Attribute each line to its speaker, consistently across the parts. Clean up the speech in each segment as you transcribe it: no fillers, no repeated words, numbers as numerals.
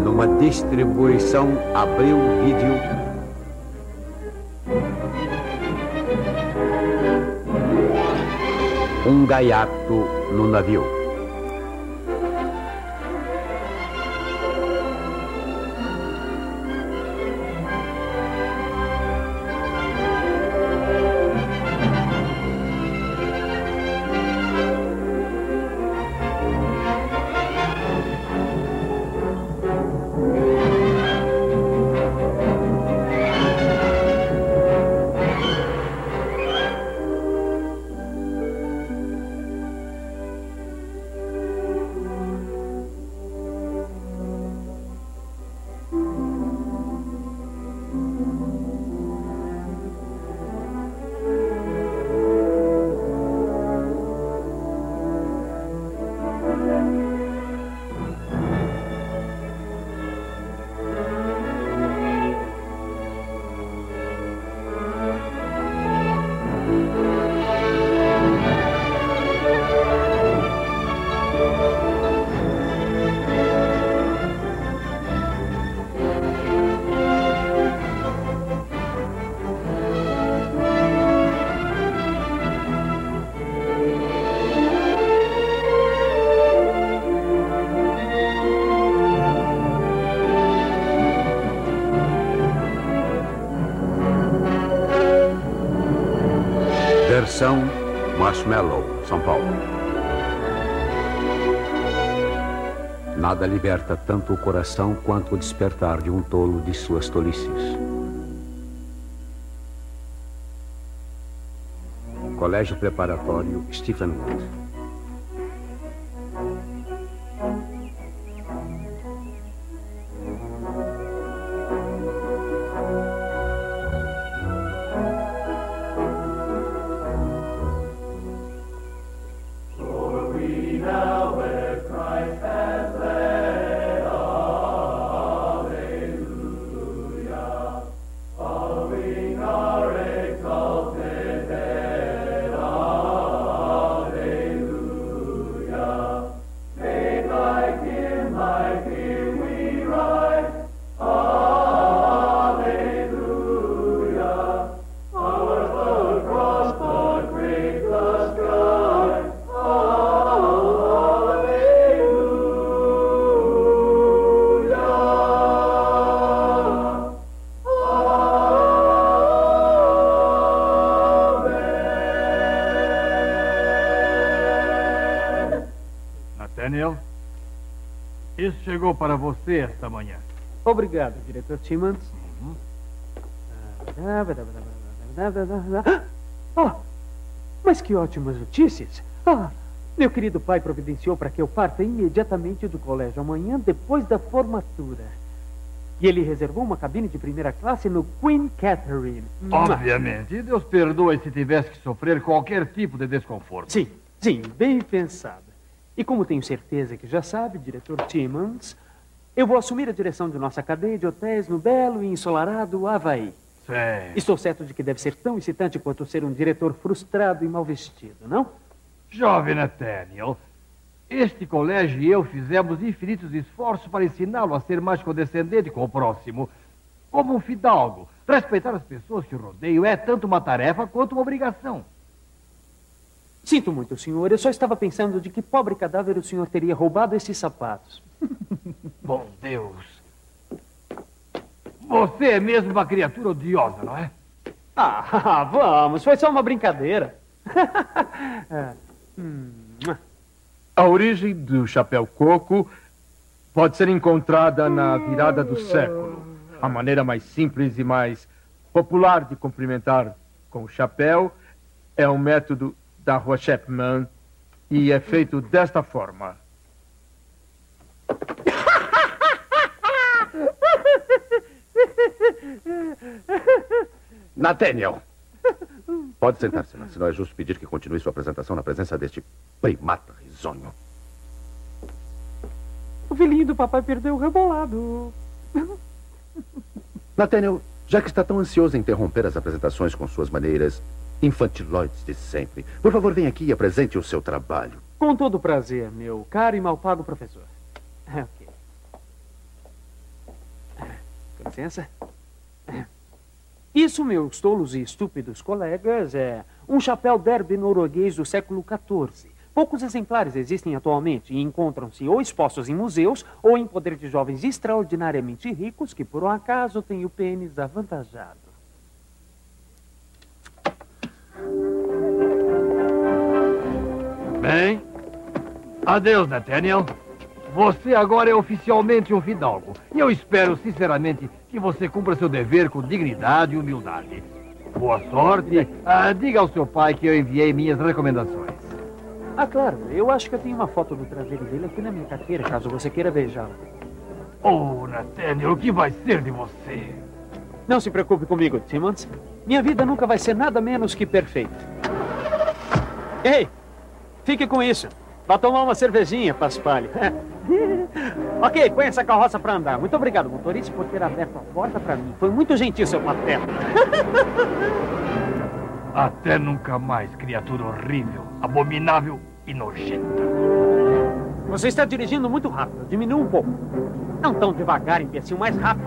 Speaker 1: numa distribuição Abril Vídeo, um gaiato no navio. Versão Marshmallow, São Paulo. Nada liberta tanto o coração quanto o despertar de um tolo de suas tolices. Colégio Preparatório Stephen Wood.
Speaker 2: Daniel, isso chegou para você esta manhã.
Speaker 3: Obrigado, diretor Timmons. Oh, mas que ótimas notícias. Meu querido pai providenciou para que eu parta imediatamente do colégio amanhã, depois da formatura. E ele reservou uma cabine de primeira classe no Queen Catherine.
Speaker 2: Obviamente. E Deus perdoe se tivesse que sofrer qualquer tipo de desconforto.
Speaker 3: Sim, bem pensado. E como tenho certeza que já sabe, diretor Timmons, eu vou assumir a direção de nossa cadeia de hotéis no belo e ensolarado Havaí.
Speaker 2: Sim.
Speaker 3: Estou certo de que deve ser tão excitante quanto ser um diretor frustrado e mal vestido, não?
Speaker 2: Jovem Nathaniel, este colégio e eu fizemos infinitos esforços para ensiná-lo a ser mais condescendente com o próximo. Como um fidalgo, respeitar as pessoas que o rodeiam é tanto uma tarefa quanto uma obrigação.
Speaker 3: Sinto muito, senhor. Eu só estava pensando de que pobre cadáver o senhor teria roubado esses sapatos.
Speaker 2: Bom Deus. Você é mesmo uma criatura odiosa, não é?
Speaker 3: Vamos. Foi só uma brincadeira.
Speaker 4: A origem do chapéu coco pode ser encontrada na virada do século. A maneira mais simples e mais popular de cumprimentar com o chapéu é um método da Rua Chapman e é feito desta forma.
Speaker 1: Nathaniel, pode sentar-se, senão é justo pedir que continue sua apresentação na presença deste primata risonho.
Speaker 3: O filhinho do papai perdeu o rebolado.
Speaker 1: Nathaniel, já que está tão ansioso em interromper as apresentações com suas maneiras infantiloides de sempre, por favor, venha aqui e apresente o seu trabalho.
Speaker 3: Com todo prazer, meu caro e mal pago professor. Ok. licença. Isso, meus tolos e estúpidos colegas, é um chapéu derby norueguês do século XIV. Poucos exemplares existem atualmente e encontram-se ou expostos em museus ou em poder de jovens extraordinariamente ricos que, por um acaso, têm o pênis avantajado.
Speaker 2: Bem, adeus, Nathaniel. Você agora é oficialmente um fidalgo. E eu espero, sinceramente, que você cumpra seu dever com dignidade e humildade. Boa sorte. Diga ao seu pai que eu enviei minhas recomendações.
Speaker 3: Ah, claro. Eu acho que eu tenho uma foto do traseiro dele aqui na minha carteira, caso você queira beijá-la.
Speaker 2: Oh, Nathaniel, o que vai ser de você?
Speaker 3: Não se preocupe comigo, Timmons. Minha vida nunca vai ser nada menos que perfeita. Ei, fique com isso. Vá tomar uma cervejinha, Paspalho. Ok, põe essa carroça pra andar. Muito obrigado, motorista, por ter aberto a porta pra mim. Foi muito gentil, seu pateta.
Speaker 2: Até nunca mais, criatura horrível, abominável e nojenta.
Speaker 3: Você está dirigindo muito rápido. Diminua um pouco. Não tão devagar, imbecil, mais rápido.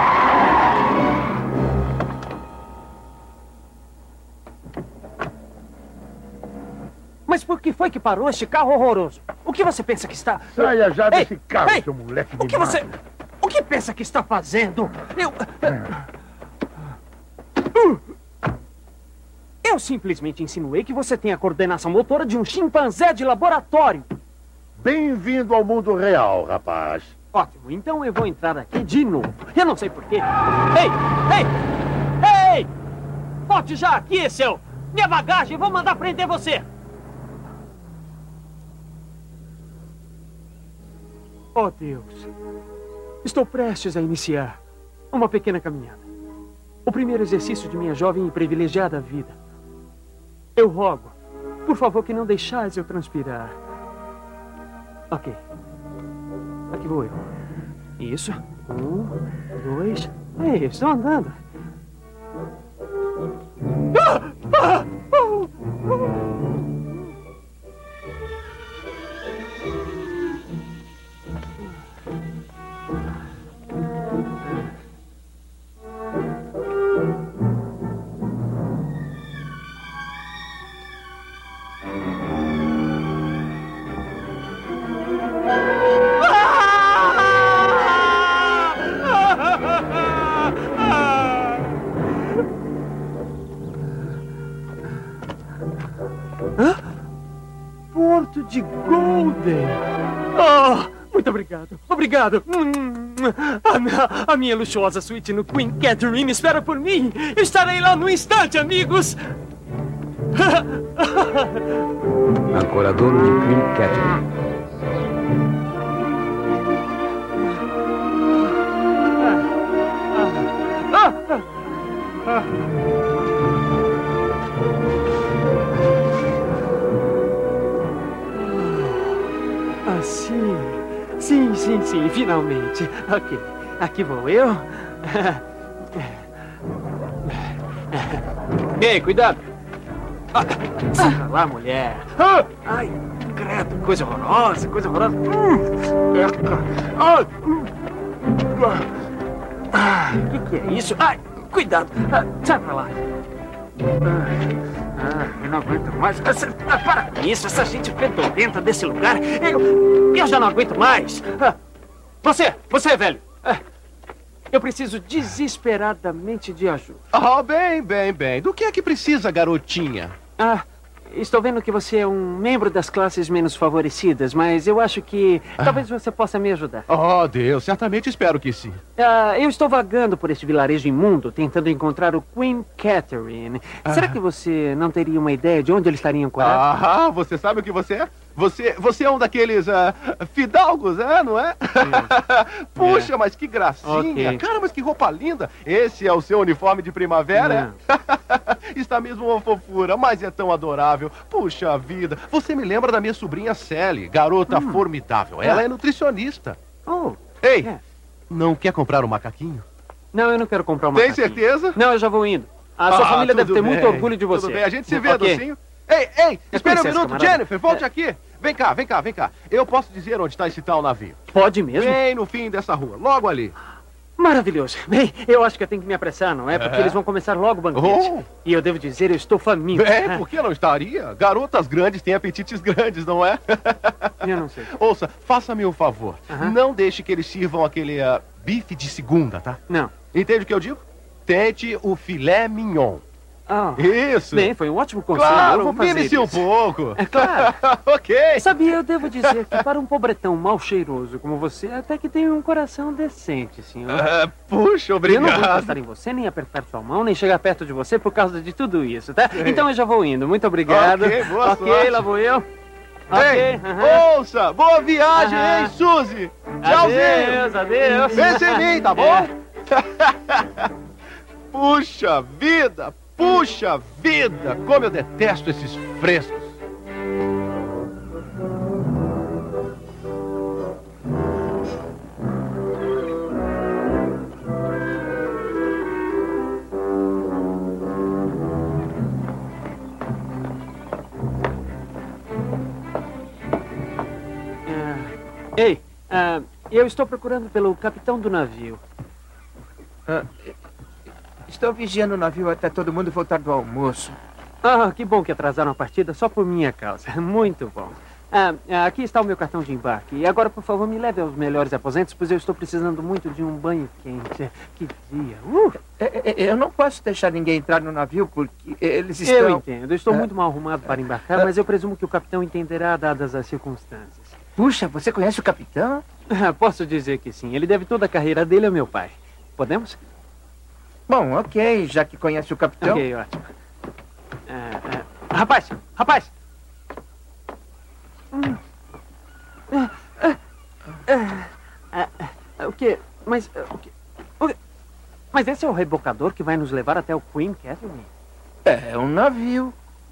Speaker 3: Mas por que foi que parou este carro horroroso? O que você pensa que está...
Speaker 5: Saia já desse carro, seu moleque de
Speaker 3: O que pensa que está fazendo? Eu simplesmente insinuei que você tem a coordenação motora de um chimpanzé de laboratório.
Speaker 5: Bem-vindo ao mundo real, rapaz.
Speaker 3: Ótimo, então eu vou entrar aqui de novo. Eu não sei porquê. Ei! Volte já aqui, seu... Minha bagagem, vou mandar prender você. Oh, Deus. Estou prestes a iniciar uma pequena caminhada. O primeiro exercício de minha jovem e privilegiada vida. Eu rogo, por favor, que não deixais eu transpirar. Ok. Aqui vou eu. Isso. 1, 2... Ei, estou andando. Porto de Golden. Oh, muito obrigado. Obrigado. A minha luxuosa suíte no Queen Catherine espera por mim. Estarei lá no instante, amigos.
Speaker 6: Ancoradouro de Queen Catherine.
Speaker 3: Sim, finalmente. Ok, aqui vou eu. Ei, cuidado. Sai pra lá, mulher. Ai, credo, coisa horrorosa, coisa horrorosa. O que é isso? Ai, cuidado. Sai pra lá. Eu não aguento mais. Para com isso, essa gente fedorenta desse lugar. Eu já não aguento mais. Você, velho. Eu preciso desesperadamente de ajuda.
Speaker 1: Oh, bem. Do que é que precisa, garotinha?
Speaker 3: Estou vendo que você é um membro das classes menos favorecidas, mas eu acho que talvez você possa me ajudar.
Speaker 1: Oh, Deus, certamente espero que sim.
Speaker 3: Eu estou vagando por este vilarejo imundo, tentando encontrar o Queen Catherine. Será que você não teria uma ideia de onde ele estaria ancorado?
Speaker 1: Você sabe o que você é? Você é um daqueles fidalgos, não é? Puxa, mas que gracinha.
Speaker 3: Okay.
Speaker 1: Cara, mas que roupa linda. Esse é o seu uniforme de primavera, é? Está mesmo uma fofura, mas é tão adorável. Puxa vida, você me lembra da minha sobrinha Sally, garota formidável. Ela é nutricionista. Ei, não quer comprar um macaquinho?
Speaker 3: Não, eu não quero comprar um macaquinho.
Speaker 1: Tem certeza?
Speaker 3: Não, eu já vou indo. A sua família deve ter muito orgulho de você.
Speaker 1: Tudo bem, a gente se vê, docinho. Ei, espera um minuto, camarada. Jennifer, volte aqui. Vem cá. Eu posso dizer onde está esse tal navio.
Speaker 3: Pode mesmo?
Speaker 1: Bem no fim dessa rua, logo ali.
Speaker 3: Maravilhoso. Bem, eu acho que eu tenho que me apressar, não é? Porque eles vão começar logo o banquete.
Speaker 1: Oh.
Speaker 3: E eu devo dizer, eu estou faminto.
Speaker 1: Por que não estaria? Garotas grandes têm apetites grandes, não é?
Speaker 3: Eu não sei.
Speaker 1: Ouça, faça-me um favor.
Speaker 3: Aham.
Speaker 1: Não deixe que eles sirvam aquele bife de segunda, tá?
Speaker 3: Não.
Speaker 1: Entende o que eu digo? Tente o filé mignon.
Speaker 3: Ah.
Speaker 1: Isso.
Speaker 3: Bem, foi um ótimo conselho. Eu
Speaker 1: Claro,
Speaker 3: vou fazer
Speaker 1: mime-se um
Speaker 3: isso.
Speaker 1: pouco.
Speaker 3: É claro.
Speaker 1: Ok.
Speaker 3: Sabia, eu devo dizer que para um pobretão mal cheiroso como você, até que tem um coração decente, senhor.
Speaker 1: Puxa,
Speaker 3: Eu não vou
Speaker 1: obrigado.
Speaker 3: encostar em você, nem apertar sua mão, nem chegar perto de você por causa de tudo isso, tá? Então eu já vou indo. Muito obrigado.
Speaker 1: Ok, boa
Speaker 3: Ok,
Speaker 1: sorte.
Speaker 3: lá vou eu.
Speaker 1: Bem,
Speaker 3: Ok. aham.
Speaker 1: ouça, boa viagem,
Speaker 3: Aham.
Speaker 1: hein, Suzy? Tchauzinho.
Speaker 3: Adeus, adeus.
Speaker 1: Pense em mim, tá bom?
Speaker 3: É.
Speaker 1: Puxa vida, como eu detesto esses frescos.
Speaker 3: Ei, eu estou procurando pelo capitão do navio.
Speaker 7: Estou vigiando o navio até todo mundo voltar do almoço.
Speaker 3: Ah, que bom que atrasaram a partida só por minha causa. Muito bom. Aqui está o meu cartão de embarque. E agora, por favor, me leve aos melhores aposentos, pois eu estou precisando muito de um banho quente. Que dia.
Speaker 7: Eu não posso deixar ninguém entrar no navio porque eles estão...
Speaker 3: Eu entendo. Eu estou muito mal arrumado para embarcar, mas eu presumo que o capitão entenderá, dadas as circunstâncias.
Speaker 7: Puxa, você conhece o capitão?
Speaker 3: Posso dizer que sim. Ele deve toda a carreira dele ao meu pai. Podemos?
Speaker 7: Bom, ok, já que conhece o capitão.
Speaker 3: Ok, ótimo. Rapaz! O quê? Mas... o quê? Mas esse é o rebocador que vai nos levar até o Queen Catherine?
Speaker 7: É um navio.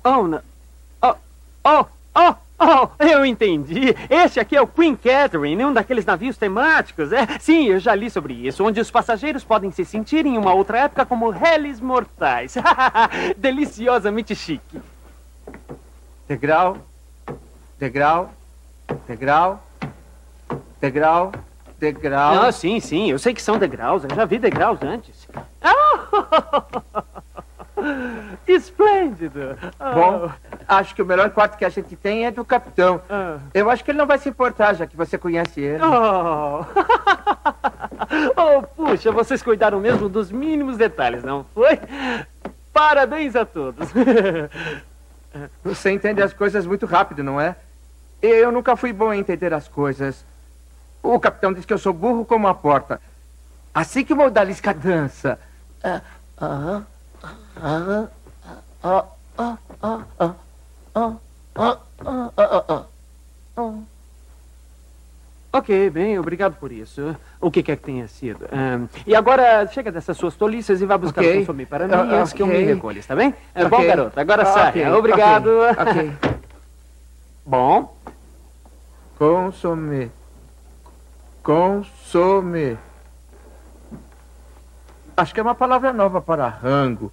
Speaker 3: Eu entendi. Esse aqui é o Queen Catherine, um daqueles navios temáticos. Sim, eu já li sobre isso, onde os passageiros podem se sentir em uma outra época como réis mortais. Deliciosamente chique.
Speaker 7: Degrau, degrau, degrau, degrau, degrau.
Speaker 3: Ah, sim, eu sei que são degraus. Eu já vi degraus antes. Esplêndido.
Speaker 7: Bom, acho que o melhor quarto que a gente tem é do capitão. Eu acho que ele não vai se importar, já que você conhece ele.
Speaker 3: Puxa, vocês cuidaram mesmo dos mínimos detalhes, não foi? Parabéns a todos.
Speaker 7: Você entende as coisas muito rápido, não é? Eu nunca fui bom em entender as coisas. O capitão diz que eu sou burro como a porta. Assim que o Odalisca dança.
Speaker 3: Ok, bem, obrigado por isso. O que quer que tenha sido. E agora, chega dessas suas tolices e vá buscar o consumir para mim antes que eu me recolha, está bem? Bom, garoto, agora saia. Obrigado.
Speaker 7: Ok.
Speaker 3: Bom.
Speaker 7: Consome. Consome. Acho que é uma palavra nova para rango.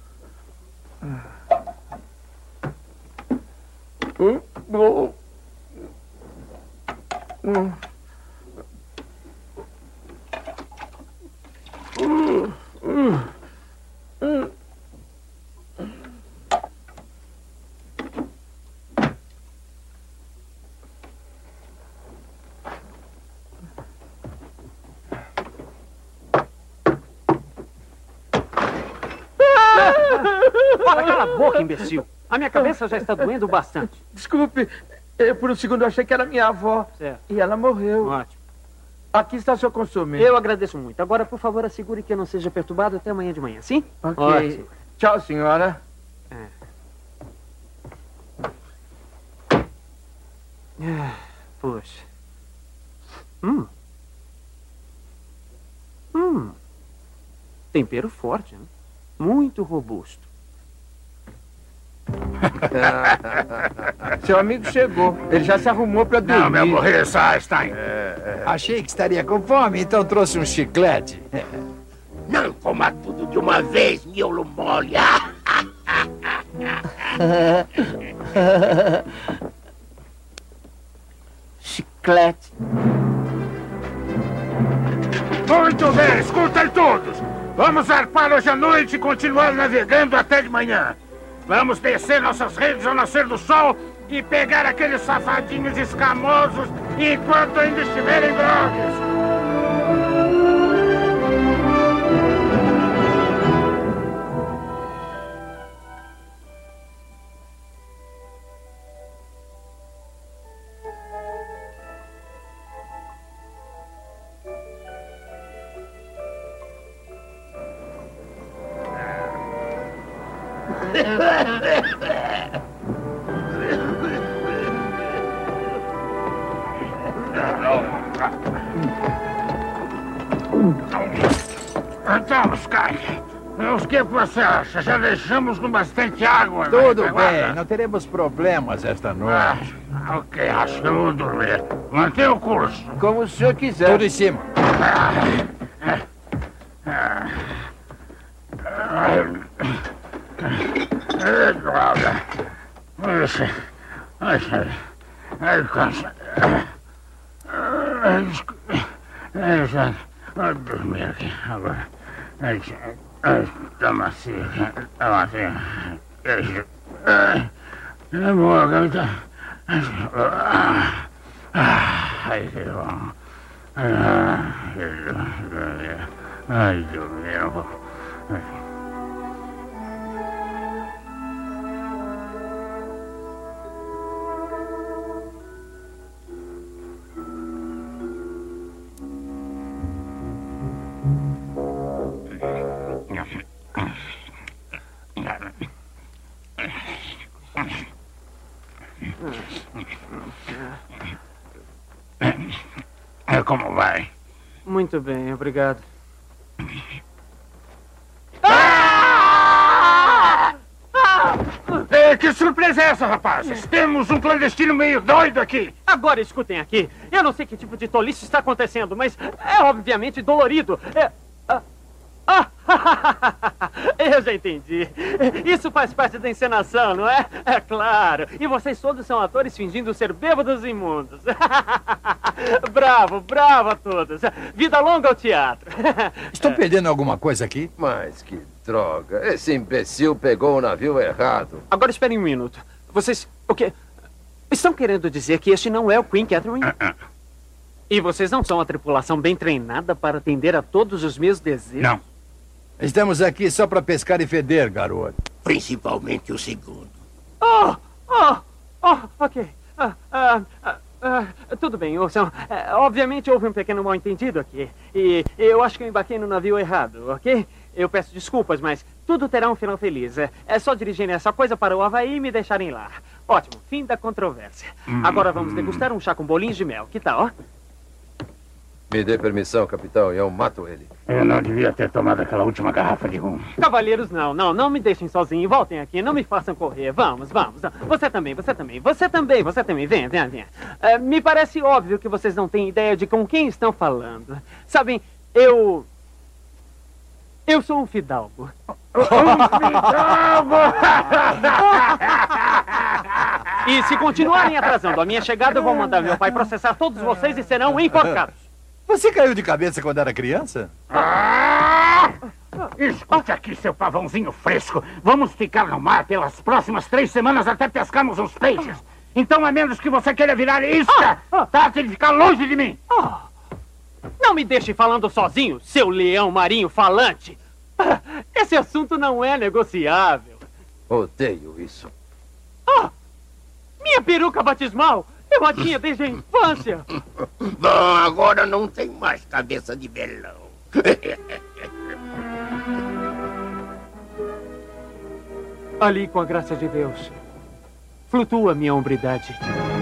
Speaker 3: Fala, cala a boca, imbecil. A minha cabeça já está doendo bastante.
Speaker 7: Desculpe, por um segundo eu achei que era minha avó.
Speaker 3: Certo.
Speaker 7: E ela morreu.
Speaker 3: Ótimo.
Speaker 7: Aqui está seu consome.
Speaker 3: Eu agradeço muito. Agora, por favor, assegure que eu não seja perturbado até amanhã de manhã, sim?
Speaker 7: Ok.
Speaker 3: Ótimo.
Speaker 7: Tchau, senhora.
Speaker 3: Poxa. Tempero forte, né? Muito robusto.
Speaker 7: Seu amigo chegou. Ele já se arrumou para dormir.
Speaker 5: Não, meu burrice, Einstein.
Speaker 6: Achei que estaria com fome, então trouxe um chiclete.
Speaker 5: Não coma tudo de uma vez, miolo mole.
Speaker 7: Chiclete.
Speaker 5: Muito bem, escutem todos. Vamos zarpar hoje à noite e continuar navegando até de manhã. Vamos descer nossas redes ao nascer do sol e pegar aqueles safadinhos escamosos enquanto ainda estiverem grogues. Então, Sky, o que você acha? Já deixamos com bastante água.
Speaker 6: Tudo bem, não teremos problemas esta noite.
Speaker 5: Ok, acho que eu vou dormir. Mantenha o curso.
Speaker 7: Como o senhor quiser.
Speaker 6: Tudo em cima.
Speaker 5: Droga. Ai, cansa. Vou dormir aqui agora. Tá macio. Tá macio. É boa, garota. Ai, que bom. Ai, dormir um pouco. Como vai?
Speaker 3: Muito bem, obrigado.
Speaker 5: Que surpresa é essa, rapazes? Temos um clandestino meio doido aqui.
Speaker 3: Agora escutem aqui. Eu não sei que tipo de tolice está acontecendo, mas é obviamente dolorido. Eu já entendi. Isso faz parte da encenação, não é? É claro. E vocês todos são atores fingindo ser bêbados imundos. Bravo, bravo a todos. Vida longa ao teatro.
Speaker 6: Estou perdendo alguma coisa aqui?
Speaker 8: Mas que droga. Esse imbecil pegou o navio errado.
Speaker 3: Agora esperem um minuto. Vocês... O quê? Estão querendo dizer que este não é o Queen Catherine? E vocês não são a tripulação bem treinada para atender a todos os meus desejos?
Speaker 5: Não.
Speaker 6: Estamos aqui só para pescar e feder, garoto.
Speaker 5: Principalmente o segundo.
Speaker 3: Ok. Tudo bem, ouçam. Obviamente houve um pequeno mal-entendido aqui. E eu acho que eu embarquei no navio errado, ok? Eu peço desculpas, mas tudo terá um final feliz. É só dirigirem essa coisa para o Havaí e me deixarem lá. Ótimo, fim da controvérsia. Agora vamos degustar um chá com bolinhos de mel. Que tal?
Speaker 8: Me dê permissão, capitão, e eu mato ele.
Speaker 5: Eu não devia ter tomado aquela última garrafa de rum.
Speaker 3: Cavalheiros, não me deixem sozinho. Voltem aqui, não me façam correr. Vamos. Você também. Venha. Me parece óbvio que vocês não têm ideia de com quem estão falando. Sabem, eu sou um fidalgo. E se continuarem atrasando a minha chegada, eu vou mandar meu pai processar todos vocês e serão enforcados.
Speaker 6: Você caiu de cabeça quando era criança?
Speaker 5: Escute aqui, seu pavãozinho fresco. Vamos ficar no mar pelas próximas 3 semanas até pescarmos uns peixes. Então, a menos que você queira virar isca, trate de ficar longe de mim.
Speaker 3: Não me deixe falando sozinho, seu leão marinho falante. Esse assunto não é negociável.
Speaker 8: Odeio isso.
Speaker 3: Minha peruca batismal! Eu a tinha desde a infância.
Speaker 5: Bom, agora não tem mais cabeça de melão.
Speaker 3: Ali, com a graça de Deus, flutua minha hombridade.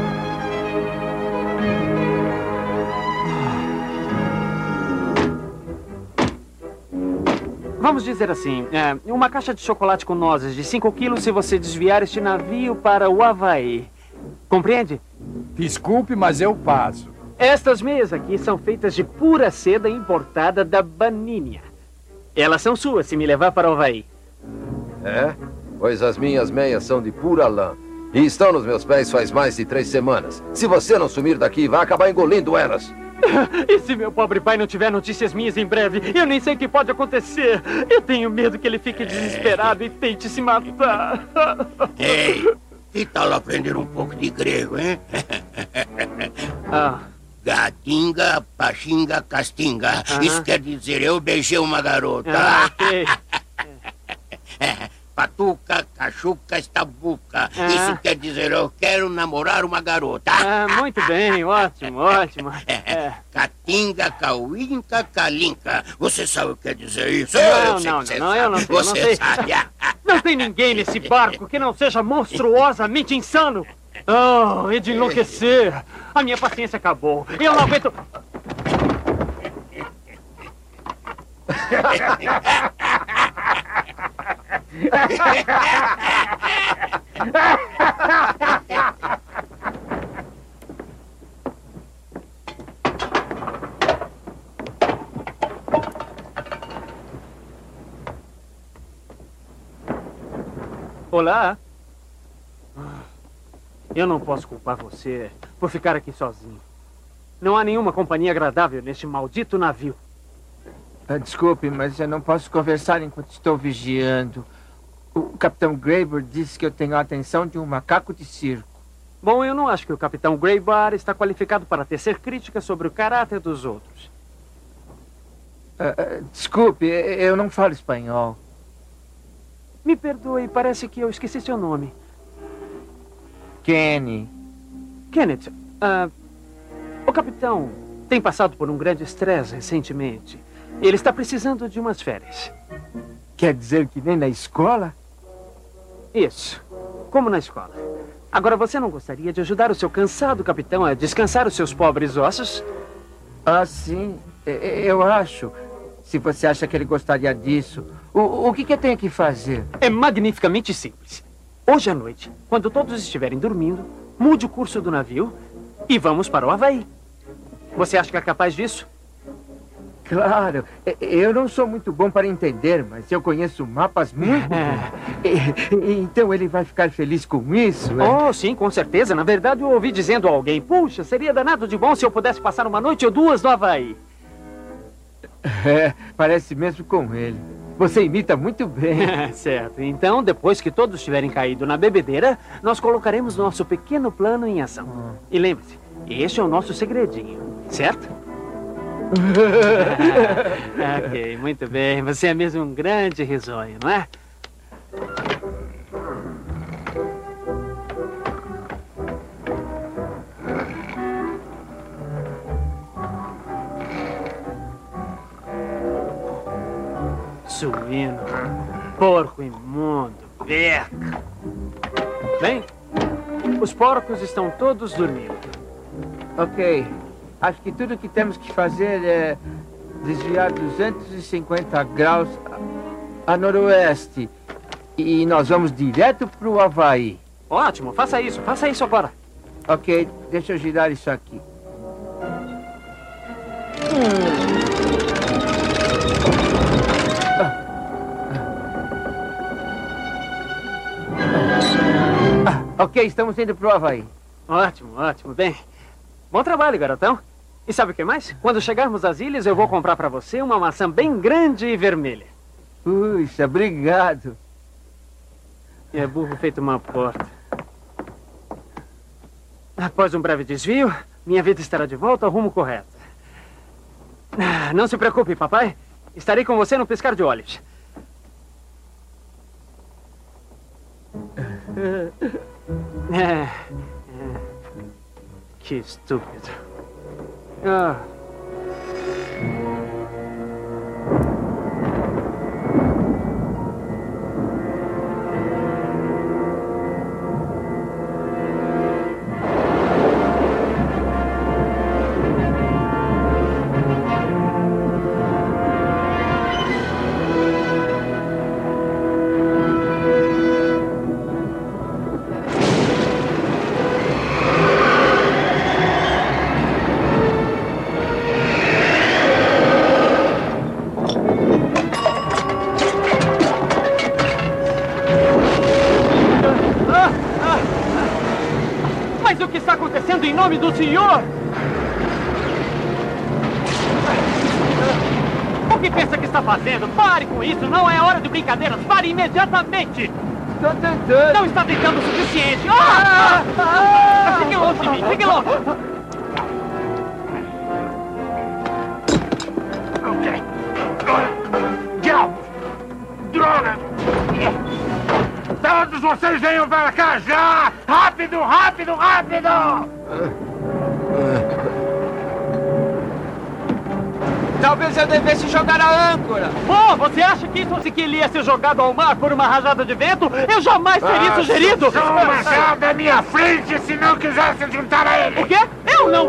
Speaker 3: Vamos dizer assim, uma caixa de chocolate com nozes de 5 quilos se você desviar este navio para o Havaí. Compreende?
Speaker 6: Desculpe, mas eu passo.
Speaker 3: Estas meias aqui são feitas de pura seda importada da Banínia. Elas são suas se me levar para o Havaí.
Speaker 8: É? Pois as minhas meias são de pura lã. E estão nos meus pés faz mais de 3 semanas. Se você não sumir daqui, vai acabar engolindo elas.
Speaker 3: E se meu pobre pai não tiver notícias minhas em breve? Eu nem sei o que pode acontecer. Eu tenho medo que ele fique desesperado e tente se matar.
Speaker 9: Ei, que tal aprender um pouco de grego, hein? Gatinga, pachinga, castinga. Isso quer dizer, eu beijei uma garota.
Speaker 3: Ok.
Speaker 9: Patuca, cachuca, estabuca. Isso quer dizer, eu quero namorar uma garota.
Speaker 3: Muito bem, ótimo, ótimo.
Speaker 9: Catinga, cauinca, calinca. Você sabe o que quer dizer isso?
Speaker 3: Eu não sei.
Speaker 9: Você sabe.
Speaker 3: Não tem ninguém nesse barco que não seja monstruosamente insano. Oh, é de enlouquecer. A minha paciência acabou. Eu não aguento... Olá. Eu não posso culpar você por ficar aqui sozinho. Não há nenhuma companhia agradável neste maldito navio.
Speaker 7: Desculpe, mas eu não posso conversar enquanto estou vigiando. O Capitão Graybar disse que eu tenho a atenção de um macaco de circo.
Speaker 3: Bom, eu não acho que o Capitão Graybar está qualificado para tecer críticas sobre o caráter dos outros.
Speaker 7: Desculpe, eu não falo espanhol.
Speaker 3: Me perdoe, parece que eu esqueci seu nome.
Speaker 7: Kenny.
Speaker 3: Kenneth, o capitão tem passado por um grande estresse recentemente. Ele está precisando de umas férias.
Speaker 7: Quer dizer que nem na escola?
Speaker 3: Isso, como na escola. Agora, você não gostaria de ajudar o seu cansado capitão a descansar os seus pobres ossos?
Speaker 7: Sim, eu acho. Se você acha que ele gostaria disso, o que eu tenho que fazer?
Speaker 3: É magnificamente simples. Hoje à noite, quando todos estiverem dormindo, mude o curso do navio e vamos para o Havaí. Você acha que é capaz disso?
Speaker 7: Claro, eu não sou muito bom para entender, mas eu conheço mapas muito bem. Então ele vai ficar feliz com isso, é?
Speaker 3: Oh, sim, com certeza. Na verdade, eu ouvi dizendo a alguém, puxa, seria danado de bom se eu pudesse passar uma noite ou duas no Havaí.
Speaker 7: Parece mesmo com ele. Você imita muito bem.
Speaker 3: Certo. Então, depois que todos tiverem caído na bebedeira, nós colocaremos nosso pequeno plano em ação. E lembre-se, este é o nosso segredinho, certo? Ok, muito bem. Você é mesmo um grande risonho, não é? Suíno, porco imundo, beca. Bem, os porcos estão todos dormindo.
Speaker 7: Ok. Acho que tudo que temos que fazer é desviar 250 graus a noroeste. E nós vamos direto para o Havaí.
Speaker 3: Ótimo, faça isso agora.
Speaker 7: Ok, deixa eu girar isso aqui. Ok, estamos indo para o Havaí.
Speaker 3: Ótimo, ótimo. Bem, bom trabalho, garotão. E sabe o que mais? Quando chegarmos às ilhas, eu vou comprar para você uma maçã bem grande e vermelha.
Speaker 7: Puxa, obrigado.
Speaker 3: É burro feito uma porta. Após um breve desvio, minha vida estará de volta ao rumo correto. Não se preocupe, papai. Estarei com você no piscar de olhos. Que estúpido. Mas o que está acontecendo em nome do senhor? que pensa que está fazendo? Pare com isso, não é hora de brincadeiras. Pare imediatamente.
Speaker 7: Tô tentando.
Speaker 3: Não está tentando o suficiente. Fique longe de mim, fique longe.
Speaker 5: Ok. Diabo! Droga! Todos vocês venham para cá já! Rápido, rápido, rápido!
Speaker 7: Talvez eu devesse jogar a âncora.
Speaker 3: Oh, você acha que isso que ele ia ser jogado ao mar por uma rajada de vento? Eu jamais teria sugerido.
Speaker 5: Só uma machado à minha frente se não quiser se juntar a ele.
Speaker 3: O quê? Eu não.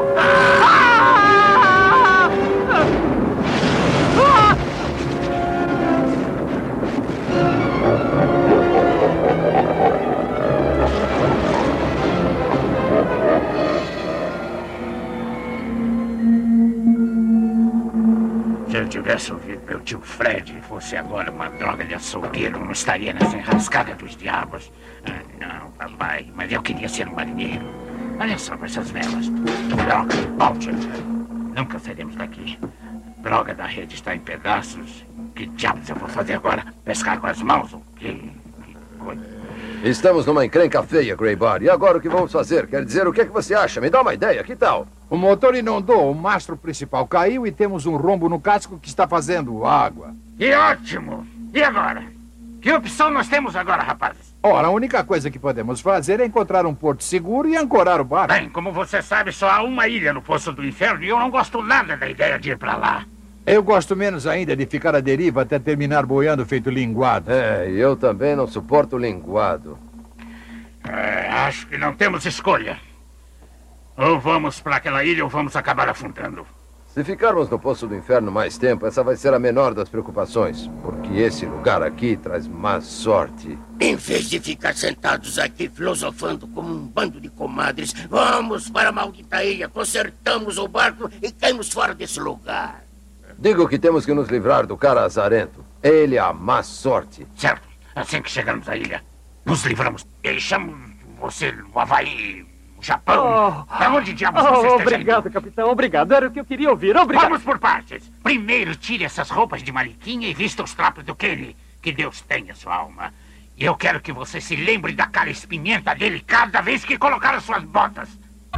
Speaker 5: Se eu tivesse ouvido meu tio Fred e fosse agora uma droga de açougueiro, não estaria nessa enrascada dos diabos. Não, papai, mas eu queria ser um marinheiro. Olha só para essas velas. Droga, Balcher. Nunca sairemos daqui. Droga da rede está em pedaços. Que diabos eu vou fazer agora? Pescar com as mãos? Que coisa.
Speaker 8: Estamos numa encrenca feia, Graybar. E agora o que vamos fazer? Quer dizer, o que é que você acha? Me dá uma ideia, que tal?
Speaker 6: O motor inundou, o mastro principal caiu e temos um rombo no casco que está fazendo água.
Speaker 5: Que ótimo! E agora? Que opção nós temos agora, rapazes?
Speaker 6: Ora, a única coisa que podemos fazer é encontrar um porto seguro e ancorar o barco.
Speaker 5: Bem, como você sabe, só há uma ilha no Poço do Inferno e eu não gosto nada da ideia de ir pra lá.
Speaker 6: Eu gosto menos ainda de ficar à deriva até terminar boiando feito linguado.
Speaker 8: É, e eu também não suporto linguado.
Speaker 5: Acho que não temos escolha. Ou vamos para aquela ilha ou vamos acabar afundando.
Speaker 8: Se ficarmos no Poço do Inferno mais tempo, essa vai ser a menor das preocupações. Porque esse lugar aqui traz má sorte.
Speaker 9: Em vez de ficar sentados aqui filosofando como um bando de comadres, vamos para a maldita ilha, consertamos o barco e caímos fora desse lugar.
Speaker 8: Digo que temos que nos livrar do cara azarento. Ele é a má sorte.
Speaker 5: Certo. Assim que chegarmos à ilha, nos livramos. Deixamos você no Havaí, no Japão. Para onde diabos você esteja
Speaker 3: Obrigado, capitão. Obrigado. Era o que eu queria ouvir. Obrigado.
Speaker 5: Vamos por partes. Primeiro, tire essas roupas de Mariquinha e vista os trapos do Kenny. Que Deus tenha sua alma. E eu quero que você se lembre da cara espinhenta dele cada vez que colocar as suas botas.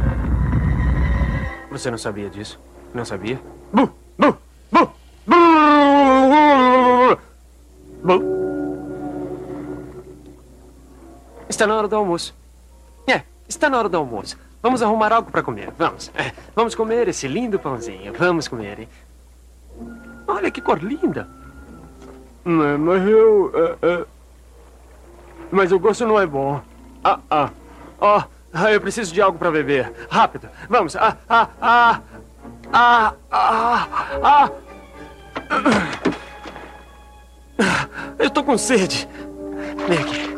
Speaker 10: Você não sabia disso? Não sabia? Está na hora do almoço. Está na hora do almoço. Vamos arrumar algo para comer. Vamos. Vamos comer esse lindo pãozinho. Vamos comer. Olha que cor linda. Mas o gosto não é bom. Eu preciso de algo para beber. Rápido. Vamos. Eu estou com sede. Vem aqui.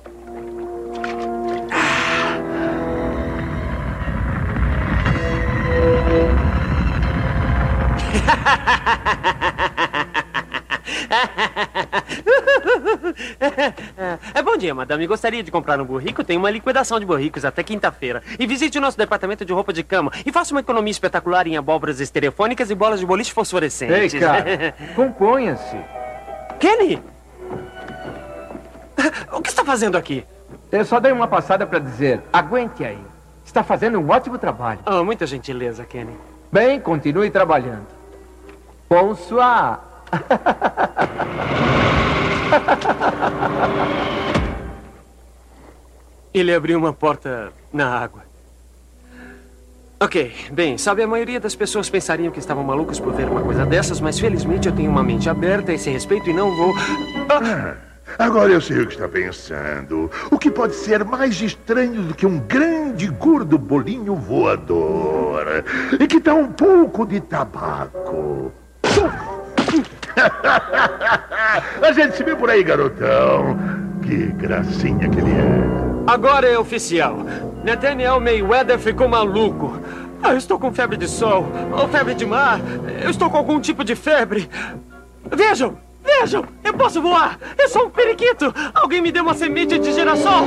Speaker 10: Bom dia, madame. Gostaria de comprar um burrico? Tem uma liquidação de burricos até quinta-feira. E visite o nosso departamento de roupa de cama. E faça uma economia espetacular em abóboras estereofônicas e bolas de boliche fosforescentes.
Speaker 7: Ei, cara, componha-se.
Speaker 10: Kenny! O que está fazendo aqui?
Speaker 7: Eu só dei uma passada para dizer, aguente aí. Está fazendo um ótimo trabalho.
Speaker 10: Muita gentileza, Kenny.
Speaker 7: Bem, continue trabalhando. Bonsoir.
Speaker 10: Ele abriu uma porta na água. Ok, bem, sabe, a maioria das pessoas pensariam que estavam malucos por ver uma coisa dessas, mas felizmente eu tenho uma mente aberta a esse respeito e não vou...
Speaker 11: Agora eu sei o que está pensando. O que pode ser mais estranho do que um grande gordo bolinho voador? E que dá um pouco de tabaco. A gente se vê por aí, garotão. Que gracinha que ele é.
Speaker 10: Agora é oficial. Nathaniel Mayweather ficou maluco. Eu estou com febre de sol, ou febre de mar. Eu estou com algum tipo de febre. Vejam! Vejam! Eu posso voar! Eu sou um periquito! Alguém me deu uma semente de girassol!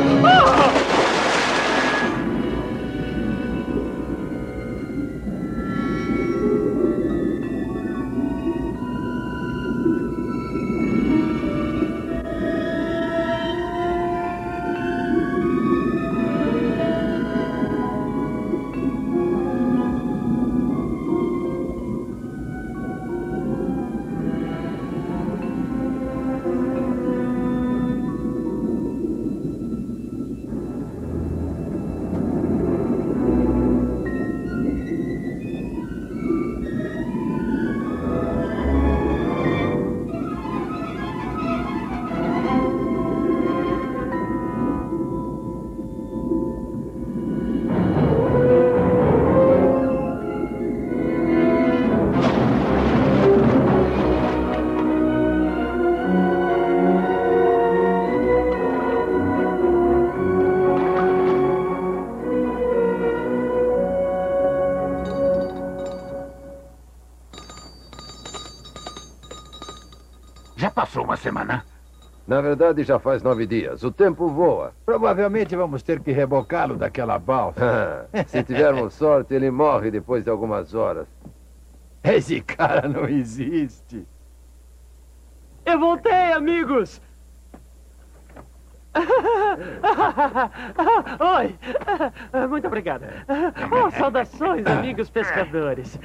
Speaker 5: Já passou uma semana?
Speaker 8: Na verdade, já faz 9 dias. O tempo voa.
Speaker 6: Provavelmente vamos ter que rebocá-lo daquela balsa.
Speaker 8: Se tivermos sorte, ele morre depois de algumas horas.
Speaker 6: Esse cara não existe.
Speaker 3: Eu voltei, amigos! Oi! Muito obrigado. Oh, saudações, amigos pescadores.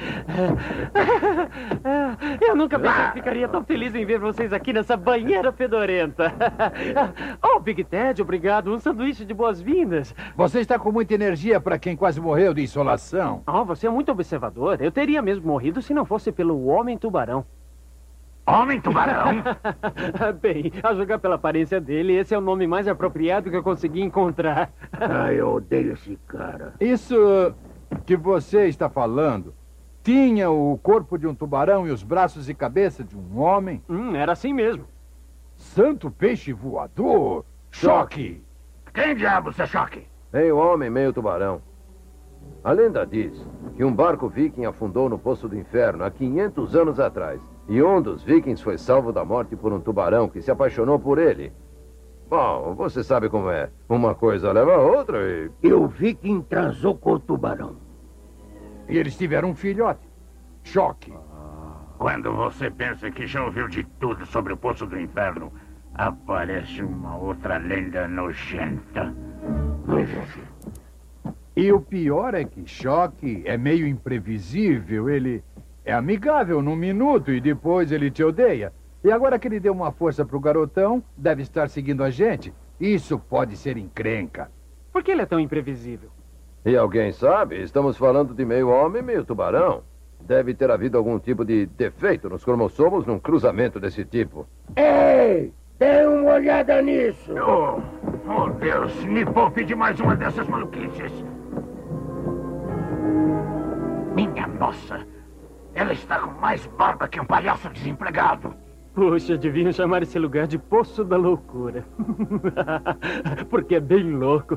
Speaker 3: Eu nunca pensei que ficaria tão feliz em ver vocês aqui nessa banheira fedorenta. Oh, Big Ted, obrigado. Um sanduíche de boas-vindas.
Speaker 6: Você está com muita energia para quem quase morreu de insolação.
Speaker 3: Oh, você é muito observador. Eu teria mesmo morrido se não fosse pelo Homem-Tubarão.
Speaker 5: Homem-Tubarão?
Speaker 3: Bem, a julgar pela aparência dele, esse é o nome mais apropriado que eu consegui encontrar.
Speaker 9: Eu odeio esse cara.
Speaker 6: Isso que você está falando tinha o corpo de um tubarão e os braços e cabeça de um homem?
Speaker 3: Era assim mesmo.
Speaker 6: Santo peixe voador! Choque!
Speaker 5: Quem diabos é Choque?
Speaker 8: Meio homem, meio tubarão. A lenda diz que um barco viking afundou no Poço do Inferno há 500 anos atrás. E um dos vikings foi salvo da morte por um tubarão que se apaixonou por ele. Bom, você sabe como é. Uma coisa leva a outra
Speaker 9: e o viking transou com o tubarão.
Speaker 6: E eles tiveram um filhote. Choque.
Speaker 5: Quando você pensa que já ouviu de tudo sobre o Poço do Inferno, aparece uma outra lenda nojenta.
Speaker 6: E o pior é que Choque é meio imprevisível. Ele é amigável num minuto e depois ele te odeia. E agora que ele deu uma força pro garotão, deve estar seguindo a gente. Isso pode ser encrenca.
Speaker 3: Por que ele é tão imprevisível?
Speaker 8: E alguém sabe? Estamos falando de meio homem, meio tubarão. Deve ter havido algum tipo de defeito nos cromossomos num cruzamento desse tipo.
Speaker 9: Ei! Dê uma olhada nisso!
Speaker 5: Oh, Deus, me poupe de mais uma dessas maluquices. Minha nossa! Ela está com mais barba que um palhaço desempregado.
Speaker 3: Puxa, deviam chamar esse lugar de Poço da Loucura. Porque é bem louco.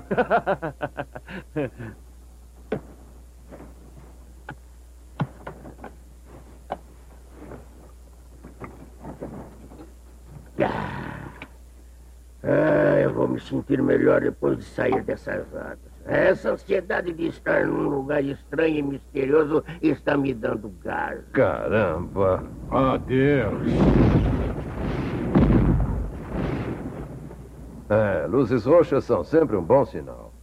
Speaker 9: Eu vou me sentir melhor depois de sair dessas águas. Essa ansiedade de estar num lugar estranho e misterioso está me dando gás.
Speaker 8: Caramba.
Speaker 6: Adeus.
Speaker 8: Luzes roxas são sempre um bom sinal.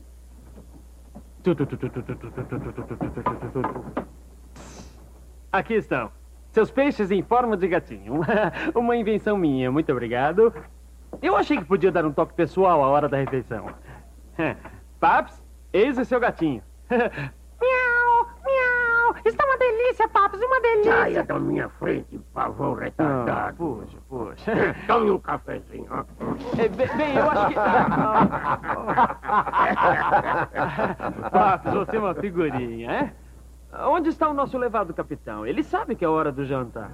Speaker 3: Aqui estão. Seus peixes em forma de gatinho. Uma invenção minha. Muito obrigado. Eu achei que podia dar um toque pessoal à hora da refeição. Paps, eis o seu gatinho.
Speaker 12: Miau, miau. Está uma delícia, Paps, uma delícia.
Speaker 9: Saia da minha frente, pavão retardado.
Speaker 3: Puxa.
Speaker 9: Tome um cafezinho.
Speaker 3: Bem, eu acho que... Paps, você é uma figurinha, é? Onde está o nosso levado capitão? Ele sabe que é hora do jantar.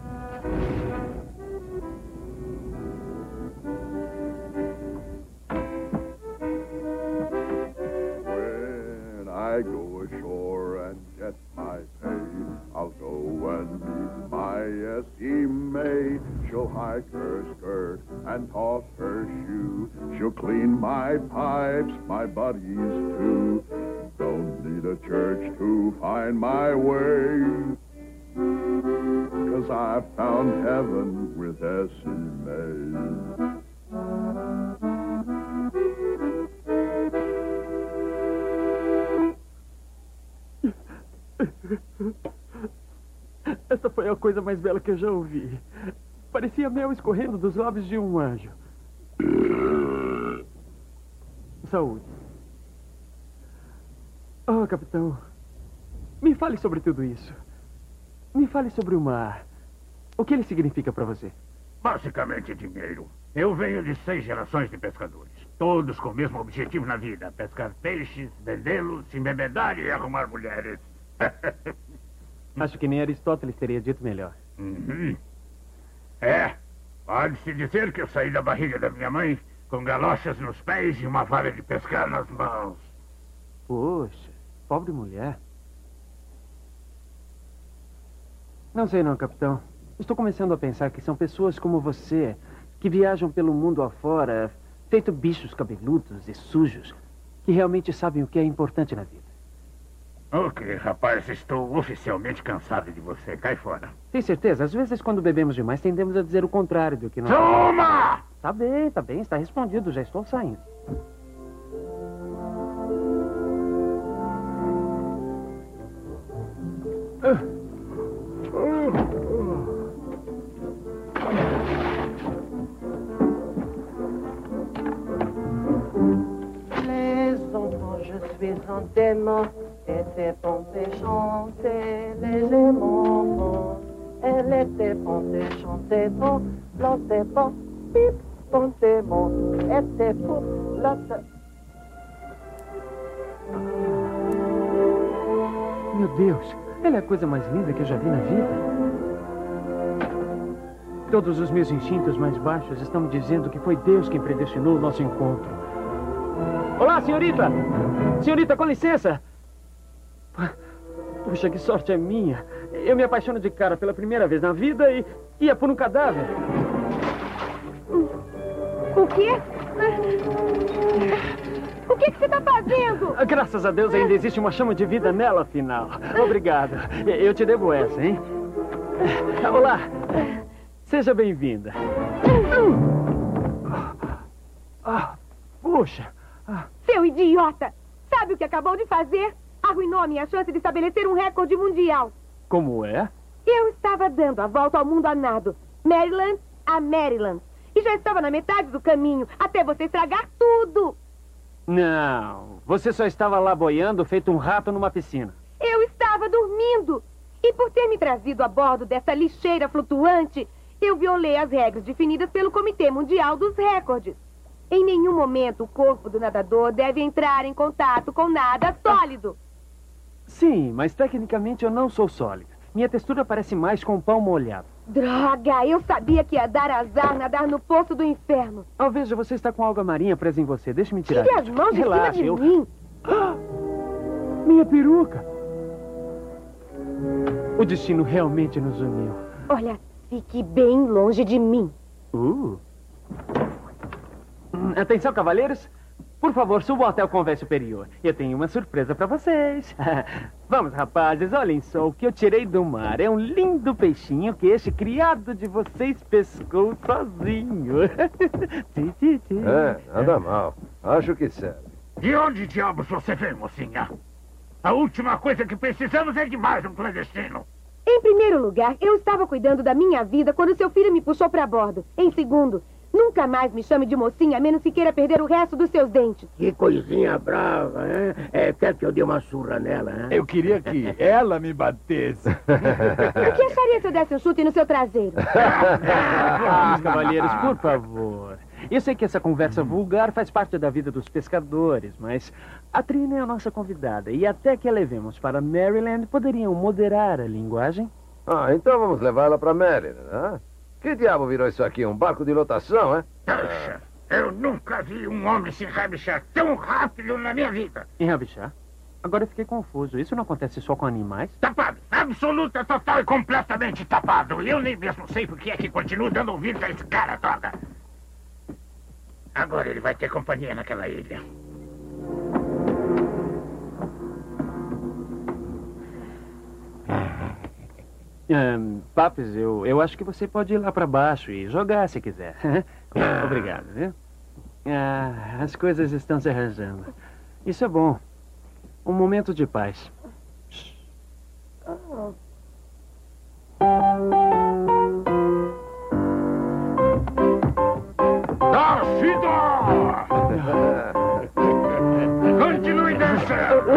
Speaker 13: I go ashore and get my pay, I'll go and meet my estimate. She'll hike her skirt and toss her shoe. She'll clean my pipes, my buddies too. Don't need a church to find my way, 'cause I found heaven with Essie Mae.
Speaker 3: Essa foi a coisa mais bela que eu já ouvi. Parecia mel escorrendo dos lábios de um anjo. Saúde. Oh, capitão. Me fale sobre tudo isso. Me fale sobre o mar. O que ele significa para você?
Speaker 5: Basicamente dinheiro. Eu venho de 6 gerações de pescadores. Todos com o mesmo objetivo na vida. Pescar peixes, vendê-los, se embebedar e arrumar mulheres.
Speaker 3: Acho que nem Aristóteles teria dito melhor.
Speaker 5: Pode-se dizer que eu saí da barriga da minha mãe com galochas nos pés e uma vara de pescar nas mãos.
Speaker 3: Poxa, pobre mulher. Não sei não, capitão. Estou começando a pensar que são pessoas como você, que viajam pelo mundo afora, feito bichos cabeludos e sujos, que realmente sabem o que é importante na vida.
Speaker 5: Ok, rapaz, estou oficialmente cansado de você. Cai fora.
Speaker 3: Tem certeza? Às vezes, quando bebemos demais, tendemos a dizer o contrário do que nós...
Speaker 5: Toma!
Speaker 3: Tá bem, está respondido, já estou saindo.
Speaker 14: Les enfants, je suis un démon, et c'est bon de chanter les enfants. Elle était bon de chanter bon, l'autre bon, pip, bon démon, était pour l'autre.
Speaker 3: Meu Deus, ela é a coisa mais linda que eu já vi na vida. Todos os meus instintos mais baixos estão me dizendo que foi Deus quem predestinou o nosso encontro. Olá, senhorita! Senhorita, com licença! Puxa, que sorte é minha. Eu me apaixono de cara pela primeira vez na vida e é por um cadáver.
Speaker 15: O quê? O que você está fazendo?
Speaker 3: Graças a Deus ainda existe uma chama de vida nela, afinal. Obrigado. Eu te devo essa, hein? Olá. Seja bem-vinda. Puxa.
Speaker 15: Seu idiota! Sabe o que acabou de fazer? Arruinou a minha chance de estabelecer um recorde mundial.
Speaker 3: Como é?
Speaker 15: Eu estava dando a volta ao mundo a nado. Maryland a Maryland. E já estava na metade do caminho, até você estragar tudo.
Speaker 3: Não, você só estava lá boiando feito um rato numa piscina.
Speaker 15: Eu estava dormindo. E por ter me trazido a bordo dessa lixeira flutuante, eu violei as regras definidas pelo Comitê Mundial dos Recordes. Em nenhum momento o corpo do nadador deve entrar em contato com nada sólido.
Speaker 3: Sim, mas tecnicamente eu não sou sólida. Minha textura parece mais com pão molhado.
Speaker 15: Droga, eu sabia que ia dar azar nadar no poço do inferno.
Speaker 3: Oh, veja, você está com alga marinha presa em você. Deixe-me tirar.
Speaker 15: Tire as mãos de cima de mim.
Speaker 3: Minha peruca. O destino realmente nos uniu.
Speaker 15: Olha, fique bem longe de mim.
Speaker 3: Atenção, cavaleiros. Por favor, suba até o convés superior. Eu tenho uma surpresa para vocês. Vamos, rapazes, olhem só o que eu tirei do mar. É um lindo peixinho que este criado de vocês pescou sozinho.
Speaker 8: Nada mal. Acho que serve.
Speaker 5: De onde diabos você veio, mocinha? A última coisa que precisamos é de mais um clandestino.
Speaker 15: Em primeiro lugar, eu estava cuidando da minha vida quando seu filho me puxou para bordo. Em segundo, nunca mais me chame de mocinha, a menos que queira perder o resto dos seus dentes.
Speaker 9: Que coisinha brava, hein? Quer que eu dê uma surra nela, hein?
Speaker 6: Eu queria que ela me batesse.
Speaker 15: O que acharia se eu desse um chute no seu traseiro?
Speaker 3: Vamos, cavalheiros, por favor. Eu sei que essa conversa vulgar faz parte da vida dos pescadores, mas a Trina é a nossa convidada. E até que a levemos para Maryland, poderiam moderar a linguagem?
Speaker 8: Então vamos levá-la para Maryland, né? Que diabo virou isso aqui? Um barco de lotação, é?
Speaker 5: Puxa, eu nunca vi um homem se enrabichar tão rápido na minha vida.
Speaker 3: Enrabichar? Agora eu fiquei confuso. Isso não acontece só com animais?
Speaker 5: Tapado. Absoluta, total e completamente tapado. Eu nem mesmo sei por que é que continuo dando ouvido a esse cara, droga. Agora ele vai ter companhia naquela ilha.
Speaker 3: Papes, eu acho que você pode ir lá para baixo e jogar se quiser. Obrigado, viu? As coisas estão se arranjando. Isso é bom. Um momento de paz.
Speaker 5: Continue dançando!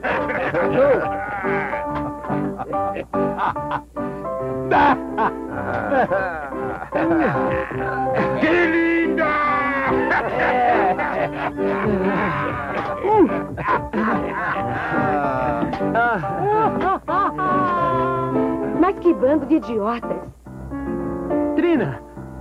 Speaker 5: Que linda!
Speaker 15: Mas que bando de idiotas!
Speaker 3: Trina!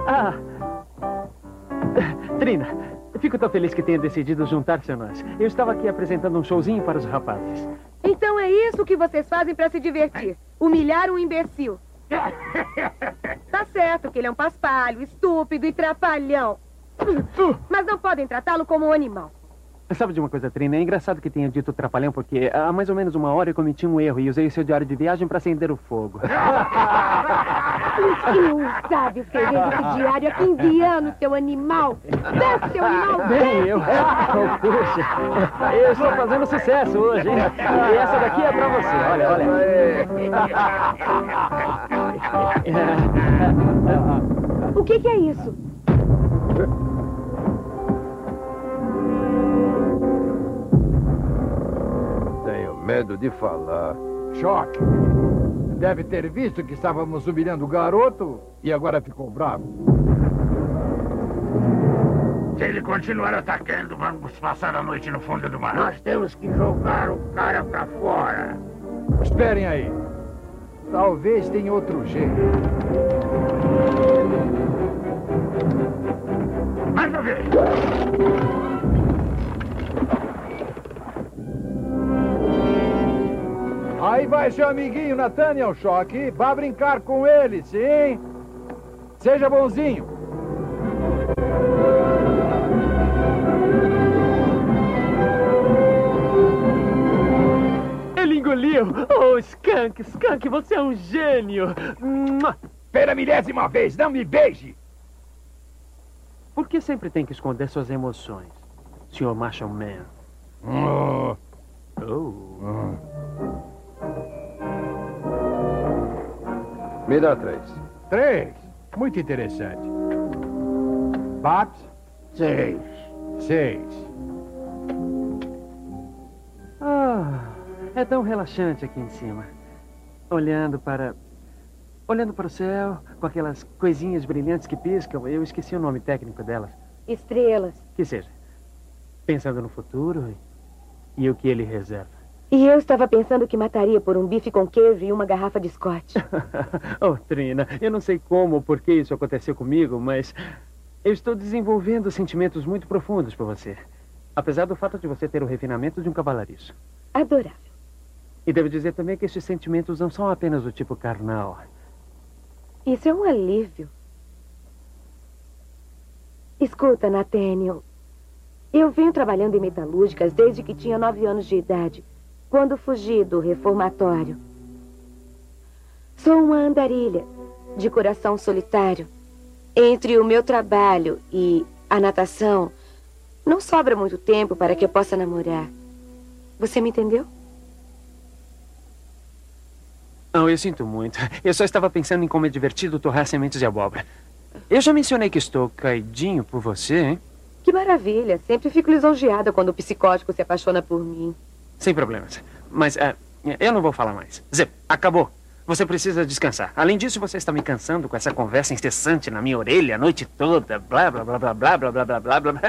Speaker 3: Trina, fico tão feliz que tenha decidido juntar-se a nós. Eu estava aqui apresentando um showzinho para os rapazes.
Speaker 15: Então é isso que vocês fazem para se divertir. Humilhar um imbecil. Tá certo que ele é um paspalho, estúpido e trapalhão. Mas não podem tratá-lo como um animal.
Speaker 3: Sabe de uma coisa, Trina? É engraçado que tenha dito trapalhão, porque há mais ou menos 1 hora eu cometi um erro e usei o seu diário de viagem para acender o fogo.
Speaker 15: Eu sabe escrever esse diário há 15 anos, seu animal. Desce, seu animal.
Speaker 3: Bem, eu... Oh, puxa, eu estou fazendo sucesso hoje, hein? E essa daqui é pra você, olha, olha.
Speaker 15: O que é isso?
Speaker 8: Tenho medo de falar.
Speaker 6: Choque. Deve ter visto que estávamos humilhando o garoto e agora ficou bravo.
Speaker 5: Se ele continuar atacando, vamos passar a noite no fundo do mar.
Speaker 9: Nós temos que jogar o cara pra fora.
Speaker 6: Esperem aí. Talvez tenha outro jeito.
Speaker 5: Manda ver.
Speaker 6: Aí vai seu amiguinho Nathaniel, Choque. Vá brincar com ele, sim? Seja bonzinho.
Speaker 3: Ele engoliu! Oh, Skunk, Skunk, você é um gênio!
Speaker 6: Pela 1000ª vez, não me beije!
Speaker 3: Por que sempre tem que esconder suas emoções, Sr. Marshall Man?
Speaker 8: Me dá 3.
Speaker 6: 3. Muito interessante. Babs?
Speaker 9: 6.
Speaker 6: 6.
Speaker 3: É tão relaxante aqui em cima. Olhando para o céu, com aquelas coisinhas brilhantes que piscam. Eu esqueci o nome técnico delas.
Speaker 15: Estrelas.
Speaker 3: Que seja. Pensando no futuro e o que ele reserva.
Speaker 15: E eu estava pensando que mataria por um bife com queijo e uma garrafa de Scotch.
Speaker 3: Oh, Trina, eu não sei como ou por que isso aconteceu comigo, mas eu estou desenvolvendo sentimentos muito profundos por você. Apesar do fato de você ter o refinamento de um cavalariço.
Speaker 15: Adorável.
Speaker 3: E devo dizer também que esses sentimentos não são apenas do tipo carnal.
Speaker 15: Isso é um alívio. Escuta, Nathaniel. Eu venho trabalhando em metalúrgicas desde que tinha 9 anos de idade, quando fugi do reformatório. Sou uma andarilha, de coração solitário. Entre o meu trabalho e a natação, não sobra muito tempo para que eu possa namorar. Você me entendeu?
Speaker 3: Não, eu sinto muito. Eu só estava pensando em como é divertido torrar sementes de abóbora. Eu já mencionei que estou caidinho por você, hein?
Speaker 15: Que maravilha. Sempre fico lisonjeada quando o psicótico se apaixona por mim.
Speaker 3: Sem problemas. Mas eu não vou falar mais. Zé, acabou. Você precisa descansar. Além disso, você está me cansando com essa conversa incessante na minha orelha a noite toda. Blá, blá, blá, blá, blá, blá, blá, blá, blá, blá.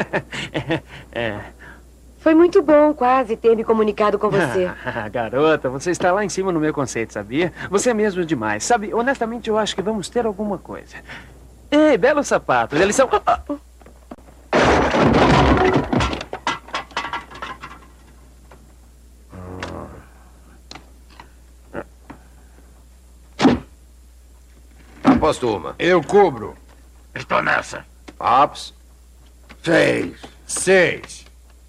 Speaker 15: Foi muito bom quase ter me comunicado com você.
Speaker 3: Garota, você está lá em cima no meu conceito, sabia? Você é mesmo demais. Sabe, honestamente, eu acho que vamos ter alguma coisa. Ei, belos sapatos. Eles são...
Speaker 8: Aposto uma.
Speaker 6: Eu cubro.
Speaker 5: Estou nessa.
Speaker 8: Babs?
Speaker 9: 6.
Speaker 6: 6.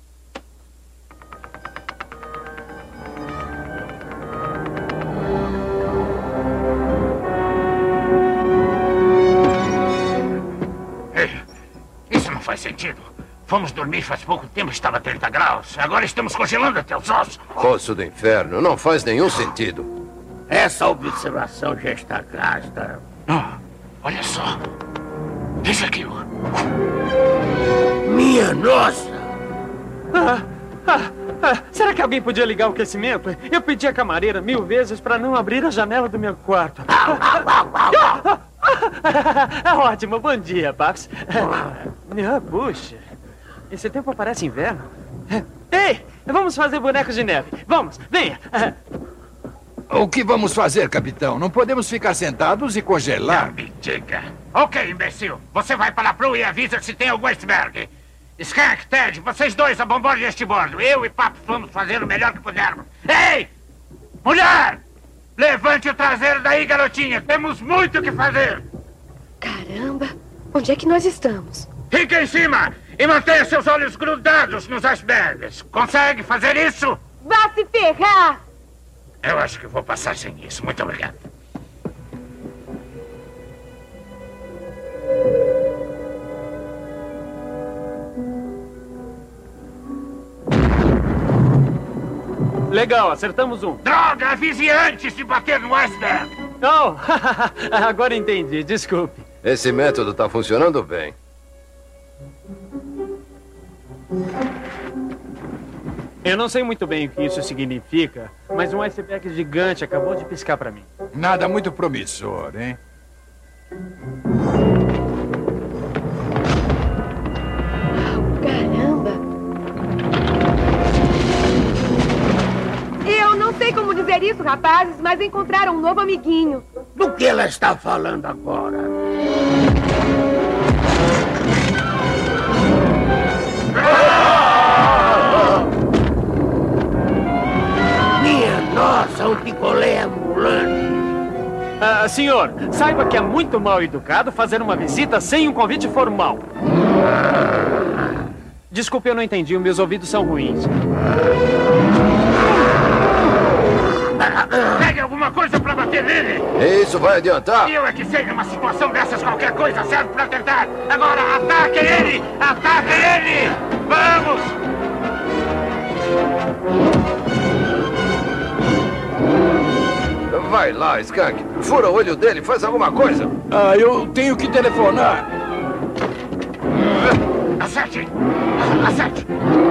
Speaker 5: Isso não faz sentido. Fomos dormir faz pouco tempo, estava a 30 graus. Agora estamos congelando até os ossos.
Speaker 8: Poço do inferno, não faz nenhum sentido.
Speaker 9: Essa observação já está gasta.
Speaker 5: Olha só. Veja aquilo.
Speaker 9: Minha nossa!
Speaker 10: Será que alguém podia ligar o aquecimento? Eu pedi à camareira 1000 vezes para não abrir a janela do meu quarto. Ótimo, bom dia, Babs. Puxa, esse tempo parece inverno. Ei, vamos fazer bonecos de neve. Vamos, venha.
Speaker 6: O que vamos fazer, capitão? Não podemos ficar sentados e congelar.
Speaker 5: Não me diga. Ok, imbecil. Você vai para a proa e avisa se tem algum iceberg. Skunk, Ted, vocês dois a bombordo e este bordo. Eu e Papo vamos fazer o melhor que pudermos. Ei! Mulher! Levante o traseiro daí, garotinha. Temos muito o que fazer.
Speaker 15: Caramba, onde é que nós estamos?
Speaker 5: Fique em cima e mantenha seus olhos grudados nos icebergs. Consegue fazer isso?
Speaker 15: Vá se ferrar!
Speaker 5: Eu acho que vou passar sem isso. Muito obrigado.
Speaker 10: Legal, acertamos um.
Speaker 5: Droga, avise antes de bater no iceberg.
Speaker 10: Oh, agora entendi, desculpe.
Speaker 8: Esse método tá funcionando bem.
Speaker 10: Eu não sei muito bem o que isso significa, mas um iceberg gigante acabou de piscar pra mim.
Speaker 6: Nada muito promissor, hein?
Speaker 15: Caramba! Eu não sei como dizer isso, rapazes, mas encontraram um novo amiguinho.
Speaker 9: Do que ela está falando agora? Minha nossa, um picolé ambulante.
Speaker 10: Senhor, saiba que é muito mal educado fazer uma visita sem um convite formal. Desculpe, eu não entendi. Meus ouvidos são ruins.
Speaker 5: Pegue alguma coisa pra bater nele.
Speaker 8: Isso vai adiantar?
Speaker 5: Eu é que sei, numa situação dessas, qualquer coisa serve pra tentar. Agora, ataque ele! Ataque ele! Vamos!
Speaker 8: Vai lá, Skunk. Fura o olho dele, faz alguma coisa.
Speaker 6: Eu tenho que telefonar.
Speaker 5: Acerte! Acerte!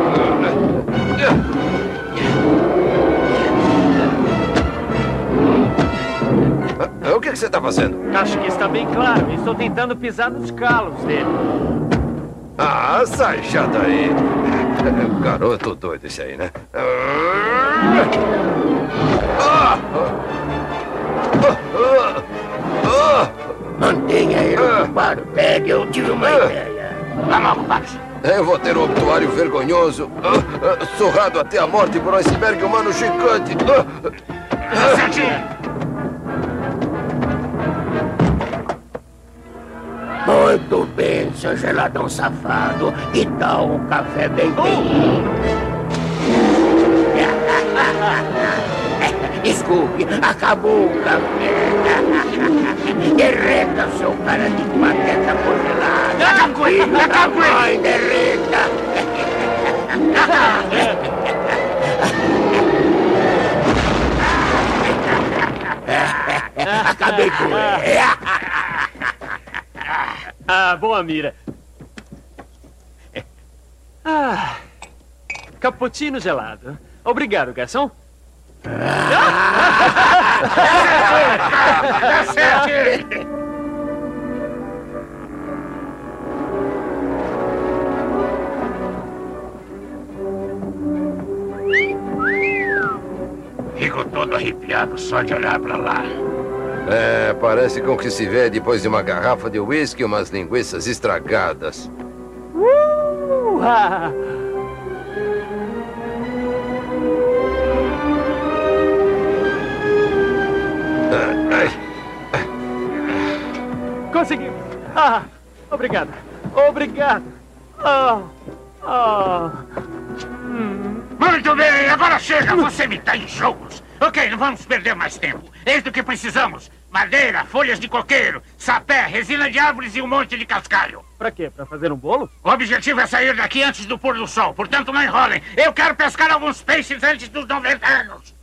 Speaker 8: O que você está fazendo?
Speaker 10: Acho que está bem claro. Estou tentando pisar nos calos dele.
Speaker 8: Sai já daí. Garoto doido esse aí, né?
Speaker 9: Mantenha ele ocupado, Ted. Eu tive uma ideia.
Speaker 5: Vamos ocupar-se.
Speaker 8: Eu vou ter um obituário vergonhoso, surrado até a morte por um iceberg humano gigante.
Speaker 5: Acerte!
Speaker 9: Muito bem, seu geladão safado. Que tal um café bem quente? Desculpe, acabou o café. Derreta, seu cara de pateta congelada. Mãe, derreta. Acabei com ele.
Speaker 10: Boa mira. Cappuccino gelado. Obrigado, garçom.
Speaker 5: Acerte! Fico todo arrepiado só de olhar pra lá.
Speaker 8: Parece com o que se vê depois de uma garrafa de uísque e umas linguiças estragadas.
Speaker 10: Conseguimos. Obrigado. Obrigado.
Speaker 5: Muito bem, agora chega. Você me dá em jogos. Ok, não vamos perder mais tempo. Eis do que precisamos. Madeira, folhas de coqueiro, sapé, resina de árvores e um monte de cascalho.
Speaker 10: Pra quê? Pra fazer um bolo?
Speaker 5: O objetivo é sair daqui antes do pôr do sol. Portanto, não enrolem. Eu quero pescar alguns peixes antes dos 90 anos.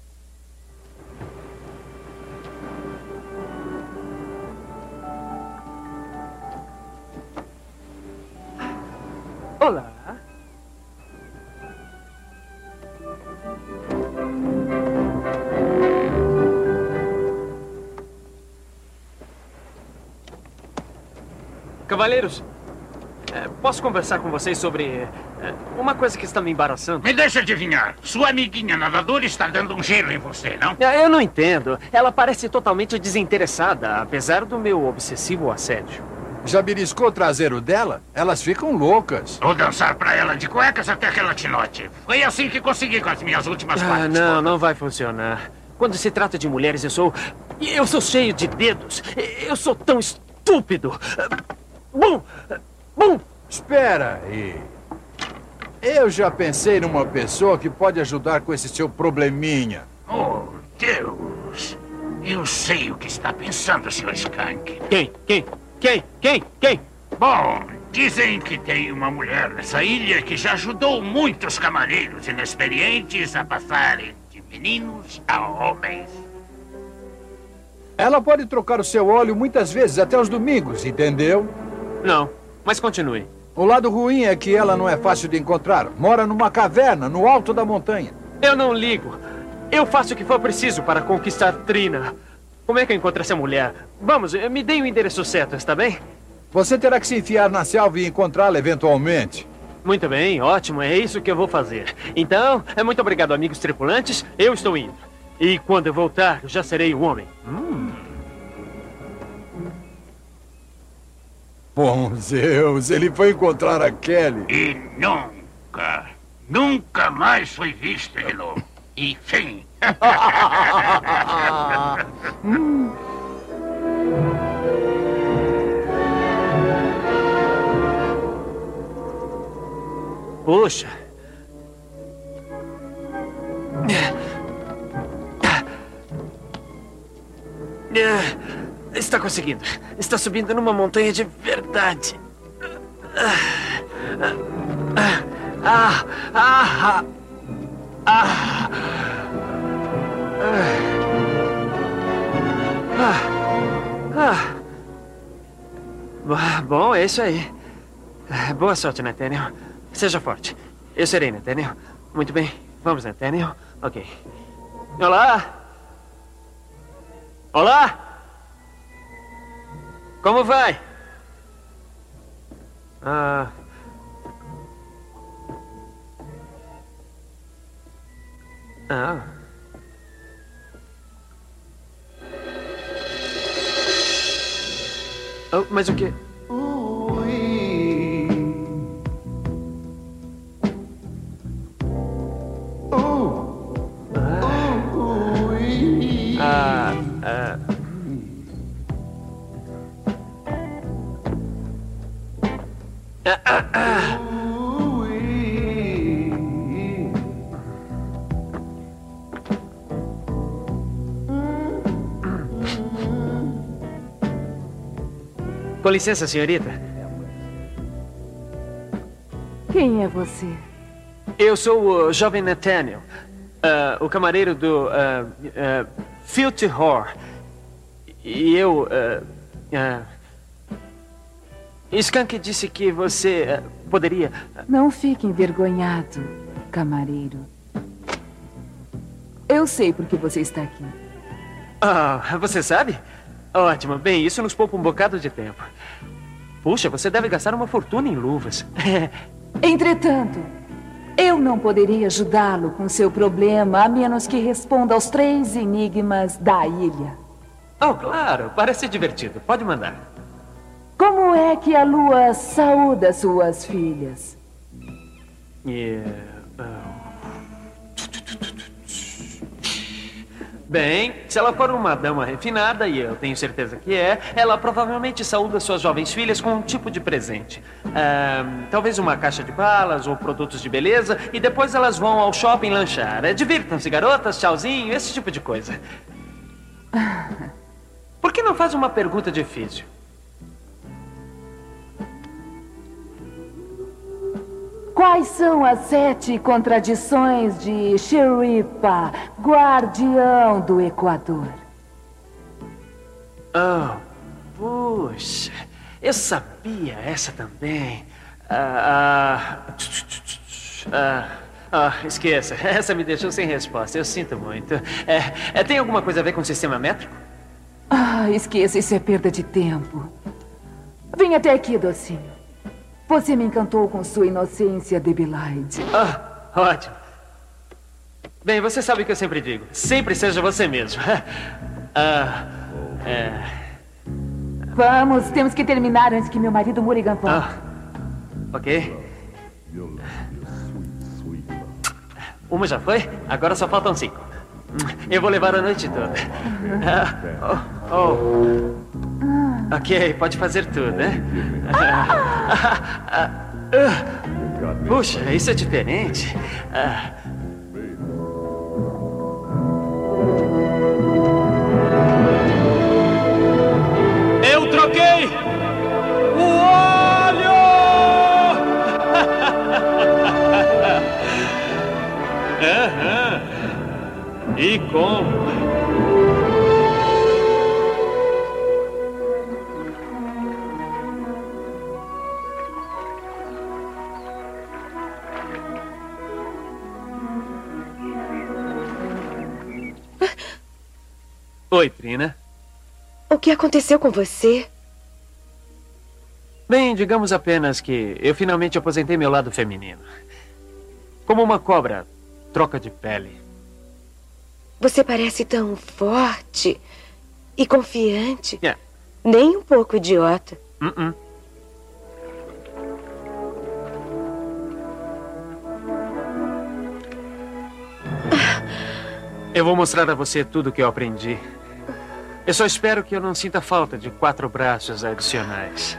Speaker 10: Olá. Cavaleiros, posso conversar com vocês sobre uma coisa que está me embaraçando?
Speaker 5: Me deixa adivinhar. Sua amiguinha nadadora está dando um gelo em você, não?
Speaker 10: Eu não entendo. Ela parece totalmente desinteressada, apesar do meu obsessivo assédio.
Speaker 6: Já beliscou o traseiro dela? Elas ficam loucas.
Speaker 5: Vou dançar pra ela de cuecas até que ela te note. Foi assim que consegui com as minhas últimas partes.
Speaker 10: Não vai funcionar. quando se trata de mulheres, eu sou cheio de dedos. Eu sou tão estúpido. Bom.
Speaker 6: Espera aí. Eu já pensei numa pessoa que pode ajudar com esse seu probleminha.
Speaker 5: Oh, Deus. Eu sei o que está pensando, Sr. Skunk.
Speaker 10: Quem?
Speaker 5: Bom, dizem que tem uma mulher nessa ilha que já ajudou muitos camareiros inexperientes a passarem de meninos a homens.
Speaker 6: Ela pode trocar o seu óleo muitas vezes, até os domingos, entendeu?
Speaker 10: Não, mas continue.
Speaker 6: O lado ruim é que ela não é fácil de encontrar. Mora numa caverna, no alto da montanha.
Speaker 10: Eu não ligo. Eu faço o que for preciso para conquistar Trina. Como é que eu encontro essa mulher? Vamos, me dê o endereço certo, está bem?
Speaker 6: Você terá que se enfiar na selva e encontrá-la eventualmente.
Speaker 10: Muito bem, ótimo, é isso que eu vou fazer. Então, muito obrigado, amigos tripulantes. Eu estou indo. E quando eu voltar, eu já serei um homem.
Speaker 6: Bom Zeus, ele foi encontrar a Kelly.
Speaker 5: E nunca mais foi visto de novo. E fim.
Speaker 10: Puxa. Está conseguindo. Está subindo numa montanha de verdade. Bom, é isso aí. Boa sorte, Nathaniel. Seja forte. Eu serei, Nathaniel. Muito bem. Vamos, Nathaniel. Ok. Olá! Olá! Como vai? Oh, mas o quê? Com licença, senhorita.
Speaker 16: Quem é você?
Speaker 10: Eu sou o jovem Nathaniel, o camareiro do Filthy Whore. E eu... Skunk disse que você poderia...
Speaker 16: Não fique envergonhado, camareiro. Eu sei por que você está aqui.
Speaker 10: Você sabe? Ótimo. Bem, isso nos poupa um bocado de tempo. Puxa, você deve gastar uma fortuna em luvas.
Speaker 16: Entretanto, eu não poderia ajudá-lo com seu problema a menos que responda aos 3 enigmas da ilha.
Speaker 10: Oh, claro. Parece divertido. Pode mandar.
Speaker 16: Como é que a lua saúda suas filhas?
Speaker 10: Bem, se ela for uma dama refinada, e eu tenho certeza que é, ela provavelmente saúda suas jovens filhas com um tipo de presente. Talvez uma caixa de balas ou produtos de beleza, e depois elas vão ao shopping lanchar. Divirtam-se, garotas, tchauzinho, esse tipo de coisa. Por que não faz uma pergunta difícil?
Speaker 16: Quais são as 7 contradições de Sheripa, guardião do Equador?
Speaker 10: Oh, puxa, eu sabia essa também. Esqueça, essa me deixou sem resposta, eu sinto muito. Tem alguma coisa a ver com o sistema métrico?
Speaker 16: Esqueça, isso é perda de tempo. Vem até aqui, docinho. Você me encantou com sua inocência, Debilaide.
Speaker 10: Ótimo. Bem, você sabe o que eu sempre digo. Sempre seja você mesmo.
Speaker 16: Vamos, temos que terminar antes que meu marido Mulligan volte.
Speaker 10: Ok. Uma já foi? Agora só faltam 5. Eu vou levar a noite toda. Ok, pode fazer tudo, né? Puxa, isso é diferente. Eu troquei o óleo! E como? Oi, Trina.
Speaker 15: O que aconteceu com você?
Speaker 10: Bem, digamos apenas que eu finalmente aposentei meu lado feminino. Como uma cobra, troca de pele.
Speaker 15: Você parece tão forte e confiante. Nem um pouco idiota.
Speaker 10: Eu vou mostrar a você tudo o que eu aprendi. Eu só espero que eu não sinta falta de 4 braços adicionais.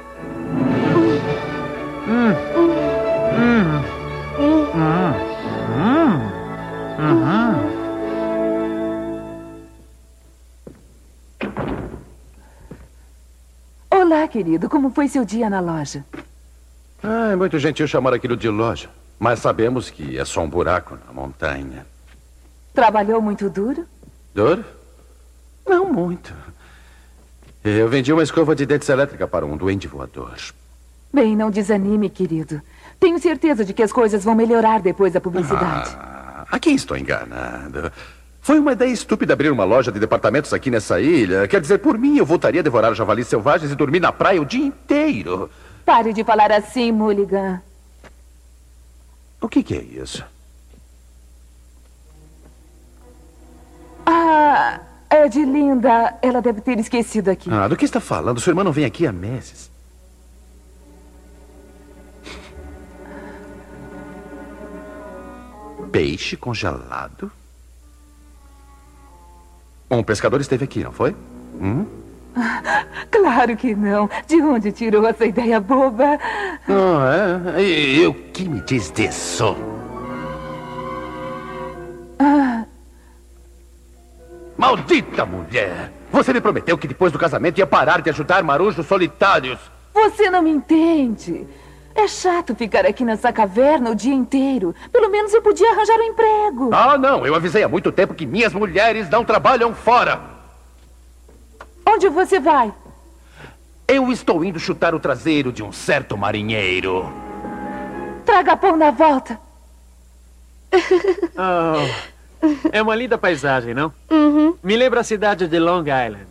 Speaker 16: Olá, querido. Como foi seu dia na loja?
Speaker 17: É muito gentil chamar aquilo de loja. Mas sabemos que é só um buraco na montanha.
Speaker 16: Trabalhou muito duro?
Speaker 17: Duro? Não muito. Eu vendi uma escova de dentes elétrica para um duende voador.
Speaker 16: Bem, não desanime, querido. Tenho certeza de que as coisas vão melhorar depois da publicidade.
Speaker 17: A quem estou enganando? Foi uma ideia estúpida abrir uma loja de departamentos aqui nessa ilha. Quer dizer, por mim, eu voltaria a devorar javalis selvagens e dormir na praia o dia inteiro.
Speaker 16: Pare de falar assim, Mulligan.
Speaker 17: O que é isso?
Speaker 16: É de Linda. Ela deve ter esquecido aqui.
Speaker 17: Do que está falando? Sua irmã não vem aqui há meses. Peixe congelado? Um pescador esteve aqui, não foi?
Speaker 16: Claro que não. De onde tirou essa ideia boba?
Speaker 17: E o que me diz disso? Maldita mulher! Você me prometeu que depois do casamento ia parar de ajudar marujos solitários.
Speaker 16: Você não me entende. É chato ficar aqui nessa caverna o dia inteiro. Pelo menos eu podia arranjar um emprego.
Speaker 17: Não. Eu avisei há muito tempo que minhas mulheres não trabalham fora.
Speaker 16: Onde você vai?
Speaker 17: Eu estou indo chutar o traseiro de um certo marinheiro.
Speaker 16: Traga pão na volta.
Speaker 10: É uma linda paisagem, não? Me lembra a cidade de Long Island.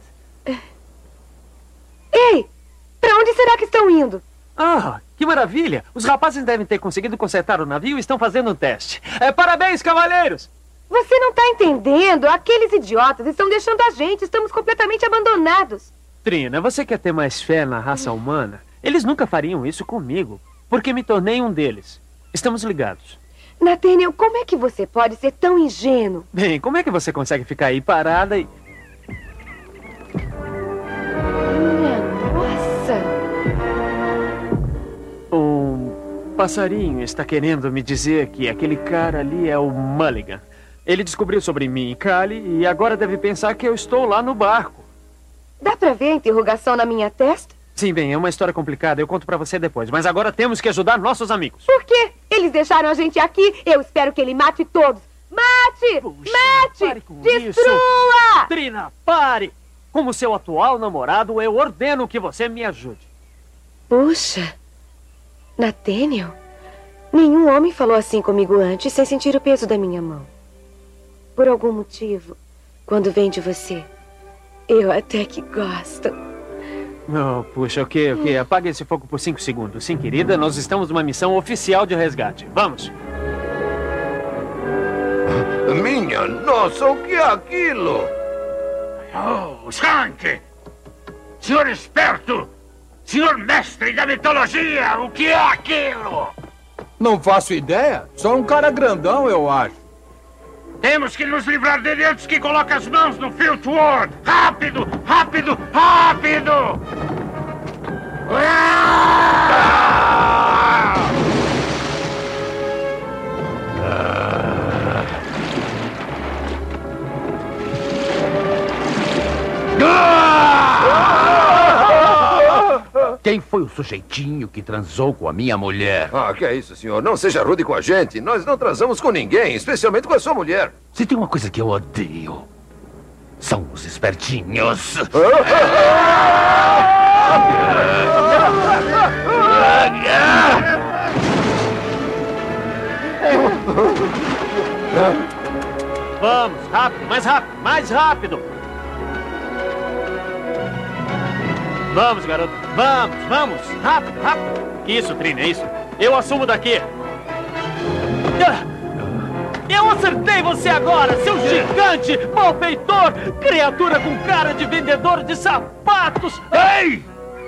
Speaker 15: Ei! Pra onde será que estão indo?
Speaker 10: Que maravilha! Os rapazes devem ter conseguido consertar o navio e estão fazendo um teste. Parabéns, cavaleiros!
Speaker 15: Você não tá entendendo? Aqueles idiotas estão deixando a gente. Estamos completamente abandonados.
Speaker 10: Trina, você quer ter mais fé na raça humana? Eles nunca fariam isso comigo, porque me tornei um deles. Estamos ligados.
Speaker 15: Nathaniel, como é que você pode ser tão ingênuo?
Speaker 10: Bem, como é que você consegue ficar aí parada e...
Speaker 15: Nossa!
Speaker 10: Um passarinho está querendo me dizer que aquele cara ali é o Mulligan. Ele descobriu sobre mim e Callie e agora deve pensar que eu estou lá no barco.
Speaker 15: Dá pra ver a interrogação na minha testa?
Speaker 10: Sim, bem, é uma história complicada. Eu conto pra você depois. Mas agora temos que ajudar nossos amigos.
Speaker 15: Por quê? Eles deixaram a gente aqui. Eu espero que ele mate todos. Mate! Mate!
Speaker 10: Pare com
Speaker 15: Destrua!
Speaker 10: Isso. Trina, pare! Como seu atual namorado, eu ordeno que você me ajude.
Speaker 15: Puxa. Nathaniel, nenhum homem falou assim comigo antes sem sentir o peso da minha mão. Por algum motivo, quando vem de você, eu até que gosto.
Speaker 10: Puxa, o quê? Apague esse fogo por 5 segundos. Sim, querida, nós estamos numa missão oficial de resgate. Vamos.
Speaker 11: Minha nossa, o que é aquilo?
Speaker 5: Skunk! Senhor esperto! Senhor mestre da mitologia, o que é aquilo?
Speaker 6: Não faço ideia. Só um cara grandão, eu acho.
Speaker 5: Temos que nos livrar dele antes que coloque as mãos no Filth World. Rápido, rápido, rápido!
Speaker 17: Quem foi o sujeitinho que transou com a minha mulher?
Speaker 8: Ah, que é isso, senhor? Não seja rude com a gente. Nós não transamos com ninguém, especialmente com a sua mulher.
Speaker 17: Se tem uma coisa que eu odeio, são os espertinhos.
Speaker 10: Vamos, rápido, mais rápido, mais rápido! Vamos, garoto, vamos, rápido, rápido! Isso, Trina, isso. Eu assumo daqui. Eu acertei você agora, seu gigante, malfeitor, criatura com cara de vendedor de sapatos!
Speaker 17: Ei!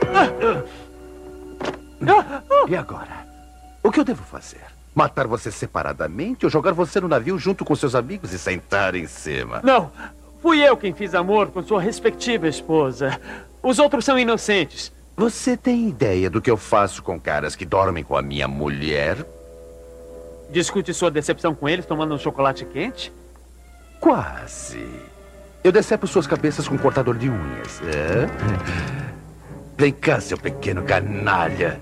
Speaker 17: E agora? O que eu devo fazer? Matar você separadamente ou jogar você no navio junto com seus amigos e sentar em cima?
Speaker 10: Não, fui eu quem fiz amor com sua respectiva esposa. Os outros são inocentes.
Speaker 17: Você tem ideia do que eu faço com caras que dormem com a minha mulher?
Speaker 10: Discute sua decepção com eles tomando um chocolate quente?
Speaker 17: Quase. Eu decepo suas cabeças com um cortador de unhas. É? Vem cá, seu pequeno canalha.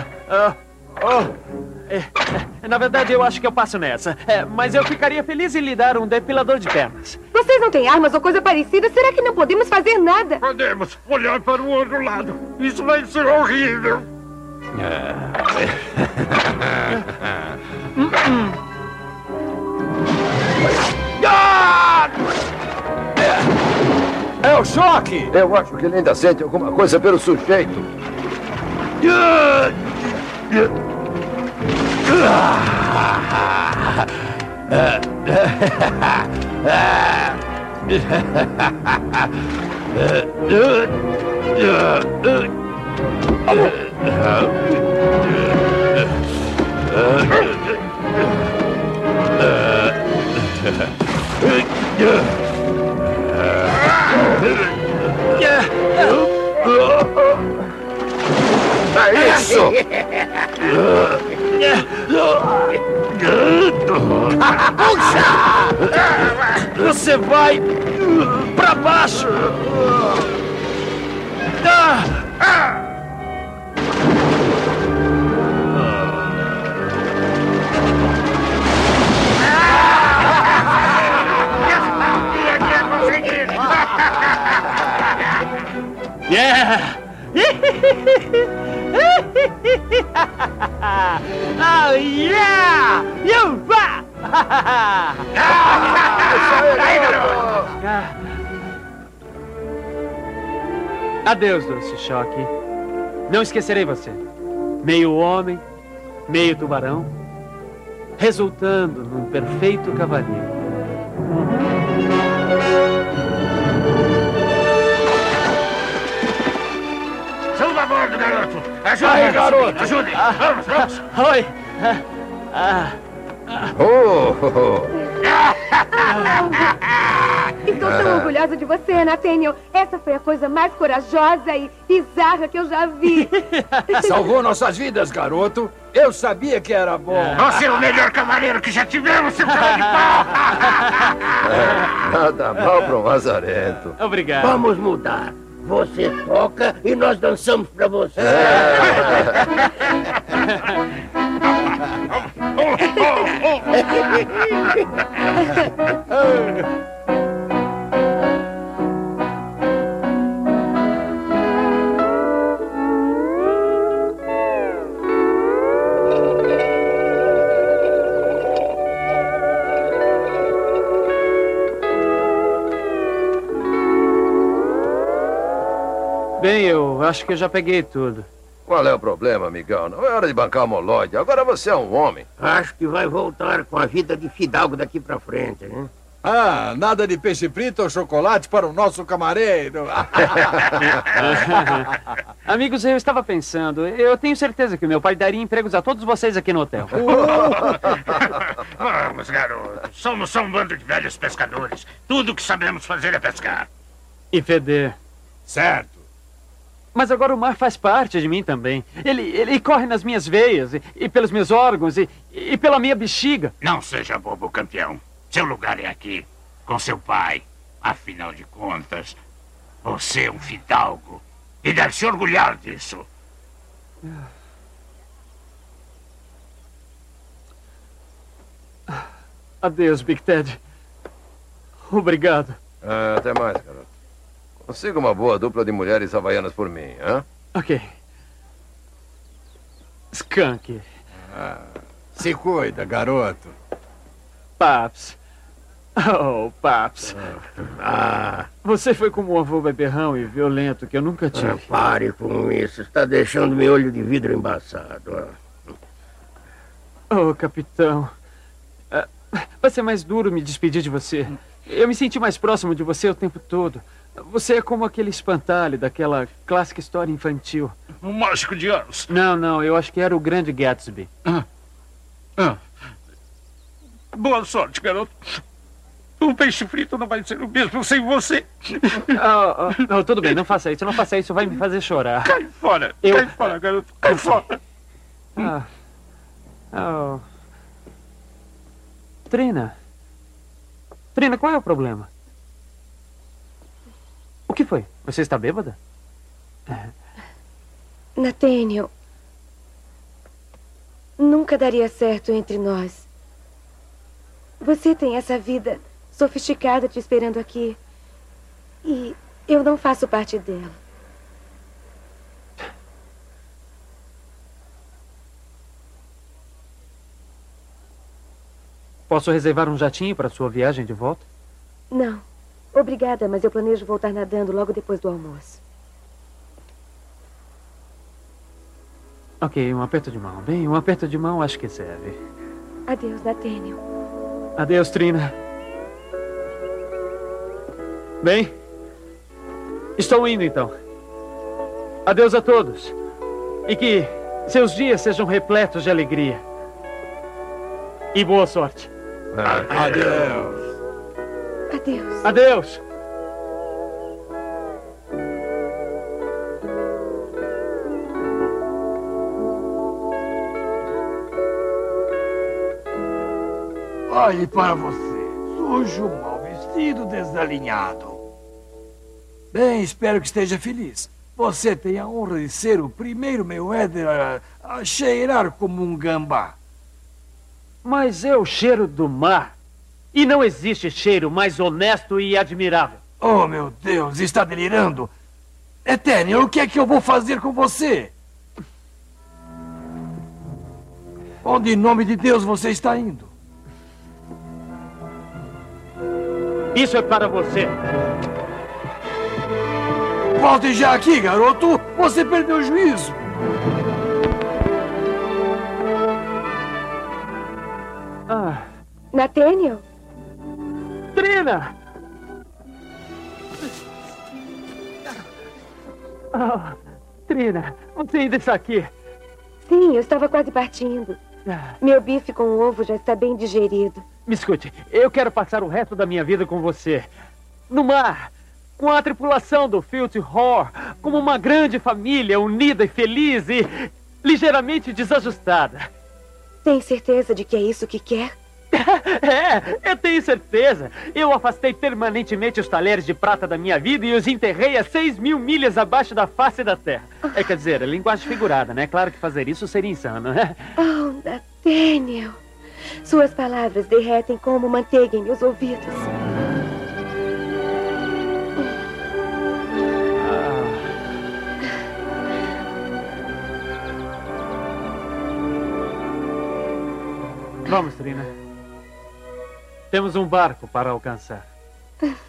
Speaker 10: Na verdade, eu acho que eu passo nessa. Mas eu ficaria feliz em lhe dar um depilador de pernas.
Speaker 15: Vocês não têm armas ou coisa parecida? Será que não podemos fazer nada?
Speaker 5: Podemos olhar para o outro lado. Isso vai ser horrível.
Speaker 8: É o choque! Eu acho que ele ainda sente alguma coisa pelo sujeito. É isso!
Speaker 10: Puxa! Você vai pra baixo! Yeah! Oh yeah! You va! Adeus, doce choque. Não esquecerei você. Meio homem, meio tubarão, resultando num perfeito cavalheiro.
Speaker 5: Suba a bordo, garoto. Ajude,
Speaker 10: Aí, garoto.
Speaker 5: Ajude. Vamos, vamos.
Speaker 10: Oi.
Speaker 15: Estou tão orgulhosa de você, Nathaniel. Essa foi a coisa mais corajosa e bizarra que eu já vi.
Speaker 6: Salvou nossas vidas, garoto. Eu sabia que era bom.
Speaker 5: Você é o melhor cavaleiro que já tivemos, seu cara de pau.
Speaker 8: Nada mal para um lazarento.
Speaker 10: Obrigado.
Speaker 9: Vamos mudar. Você toca e nós dançamos pra você.
Speaker 10: Bem, eu acho que eu já peguei tudo.
Speaker 8: Qual é o problema, amigão? Não é hora de bancar o moloide. Agora você é um homem.
Speaker 9: Acho que vai voltar com a vida de fidalgo daqui pra frente, né?
Speaker 6: Ah, nada de peixe frito ou chocolate para o nosso camareiro.
Speaker 3: Amigos, eu estava pensando, eu tenho certeza que o meu pai daria empregos a todos vocês aqui no hotel.
Speaker 5: Vamos, garoto. Somos só um bando de velhos pescadores. Tudo que sabemos fazer é pescar.
Speaker 3: E feder.
Speaker 5: Certo.
Speaker 3: Mas agora o mar faz parte de mim também. Ele corre nas minhas veias, e pelos meus órgãos, e pela minha bexiga.
Speaker 5: Não seja bobo, campeão. Seu lugar é aqui, com seu pai. Afinal de contas, você é um fidalgo. E deve se orgulhar disso.
Speaker 3: Adeus, Big Ted. Obrigado.
Speaker 8: Até mais, garoto. Consiga uma boa dupla de mulheres havaianas por mim, hã?
Speaker 3: Ok. Skunk.
Speaker 6: Se cuida, garoto.
Speaker 3: Paps. Oh, Paps. Você foi como um avô beberrão e violento que eu nunca tive.
Speaker 9: Pare com isso. Está deixando meu olho de vidro embaçado.
Speaker 3: Oh, capitão. Vai ser mais duro me despedir de você. Eu me senti mais próximo de você o tempo todo. Você é como aquele espantalho daquela clássica história infantil.
Speaker 5: Um mágico de anos.
Speaker 3: Não, eu acho que era o Grande Gatsby.
Speaker 5: Boa sorte, garoto. O peixe frito não vai ser o mesmo sem você.
Speaker 3: Tudo bem, não faça isso, vai me fazer chorar.
Speaker 5: Cai fora, cai fora, garoto, cai fora.
Speaker 3: Trina, qual é o problema? O que foi? Você está bêbada?
Speaker 15: Nathaniel, nunca daria certo entre nós. Você tem essa vida sofisticada te esperando aqui. E eu não faço parte dela.
Speaker 3: Posso reservar um jatinho para sua viagem de volta?
Speaker 15: Não. Obrigada, mas eu planejo voltar nadando logo depois do almoço.
Speaker 3: Ok, um aperto de mão. Bem, um aperto de mão acho que serve.
Speaker 15: Adeus, Nathaniel.
Speaker 3: Adeus, Trina. Bem, estou indo então. Adeus a todos. E que seus dias sejam repletos de alegria. E boa sorte.
Speaker 6: Adeus.
Speaker 15: Adeus.
Speaker 3: Adeus.
Speaker 2: Olhe para você, sujo, mal vestido, desalinhado. Bem, espero que esteja feliz. Você tem a honra de ser o primeiro Mayweather a cheirar como um gambá.
Speaker 3: Mas eu cheiro do mar. E não existe cheiro mais honesto e admirável.
Speaker 2: Oh, meu Deus, está delirando? Nathaniel, o que é que eu vou fazer com você? Onde, em nome de Deus, você está indo?
Speaker 3: Isso é para você.
Speaker 2: Volte já aqui, garoto. Você perdeu o juízo.
Speaker 15: Nathaniel?
Speaker 3: Trina! Trina, você ainda está aqui?
Speaker 15: Sim, eu estava quase partindo. Meu bife com ovo já está bem digerido.
Speaker 3: Me escute, eu quero passar o resto da minha vida com você. No mar, com a tripulação do Filthy Whore, como uma grande família, unida e feliz e ligeiramente desajustada.
Speaker 15: Tem certeza de que é isso que quer?
Speaker 3: Eu tenho certeza. Eu afastei permanentemente os talheres de prata da minha vida e os enterrei a 6.000 milhas abaixo da face da terra. Quer dizer, linguagem figurada, né? Claro que fazer isso seria insano, né?
Speaker 15: Oh, Nathaniel. Suas palavras derretem como manteiga em meus ouvidos.
Speaker 3: Vamos, Trina. Temos um barco para alcançar.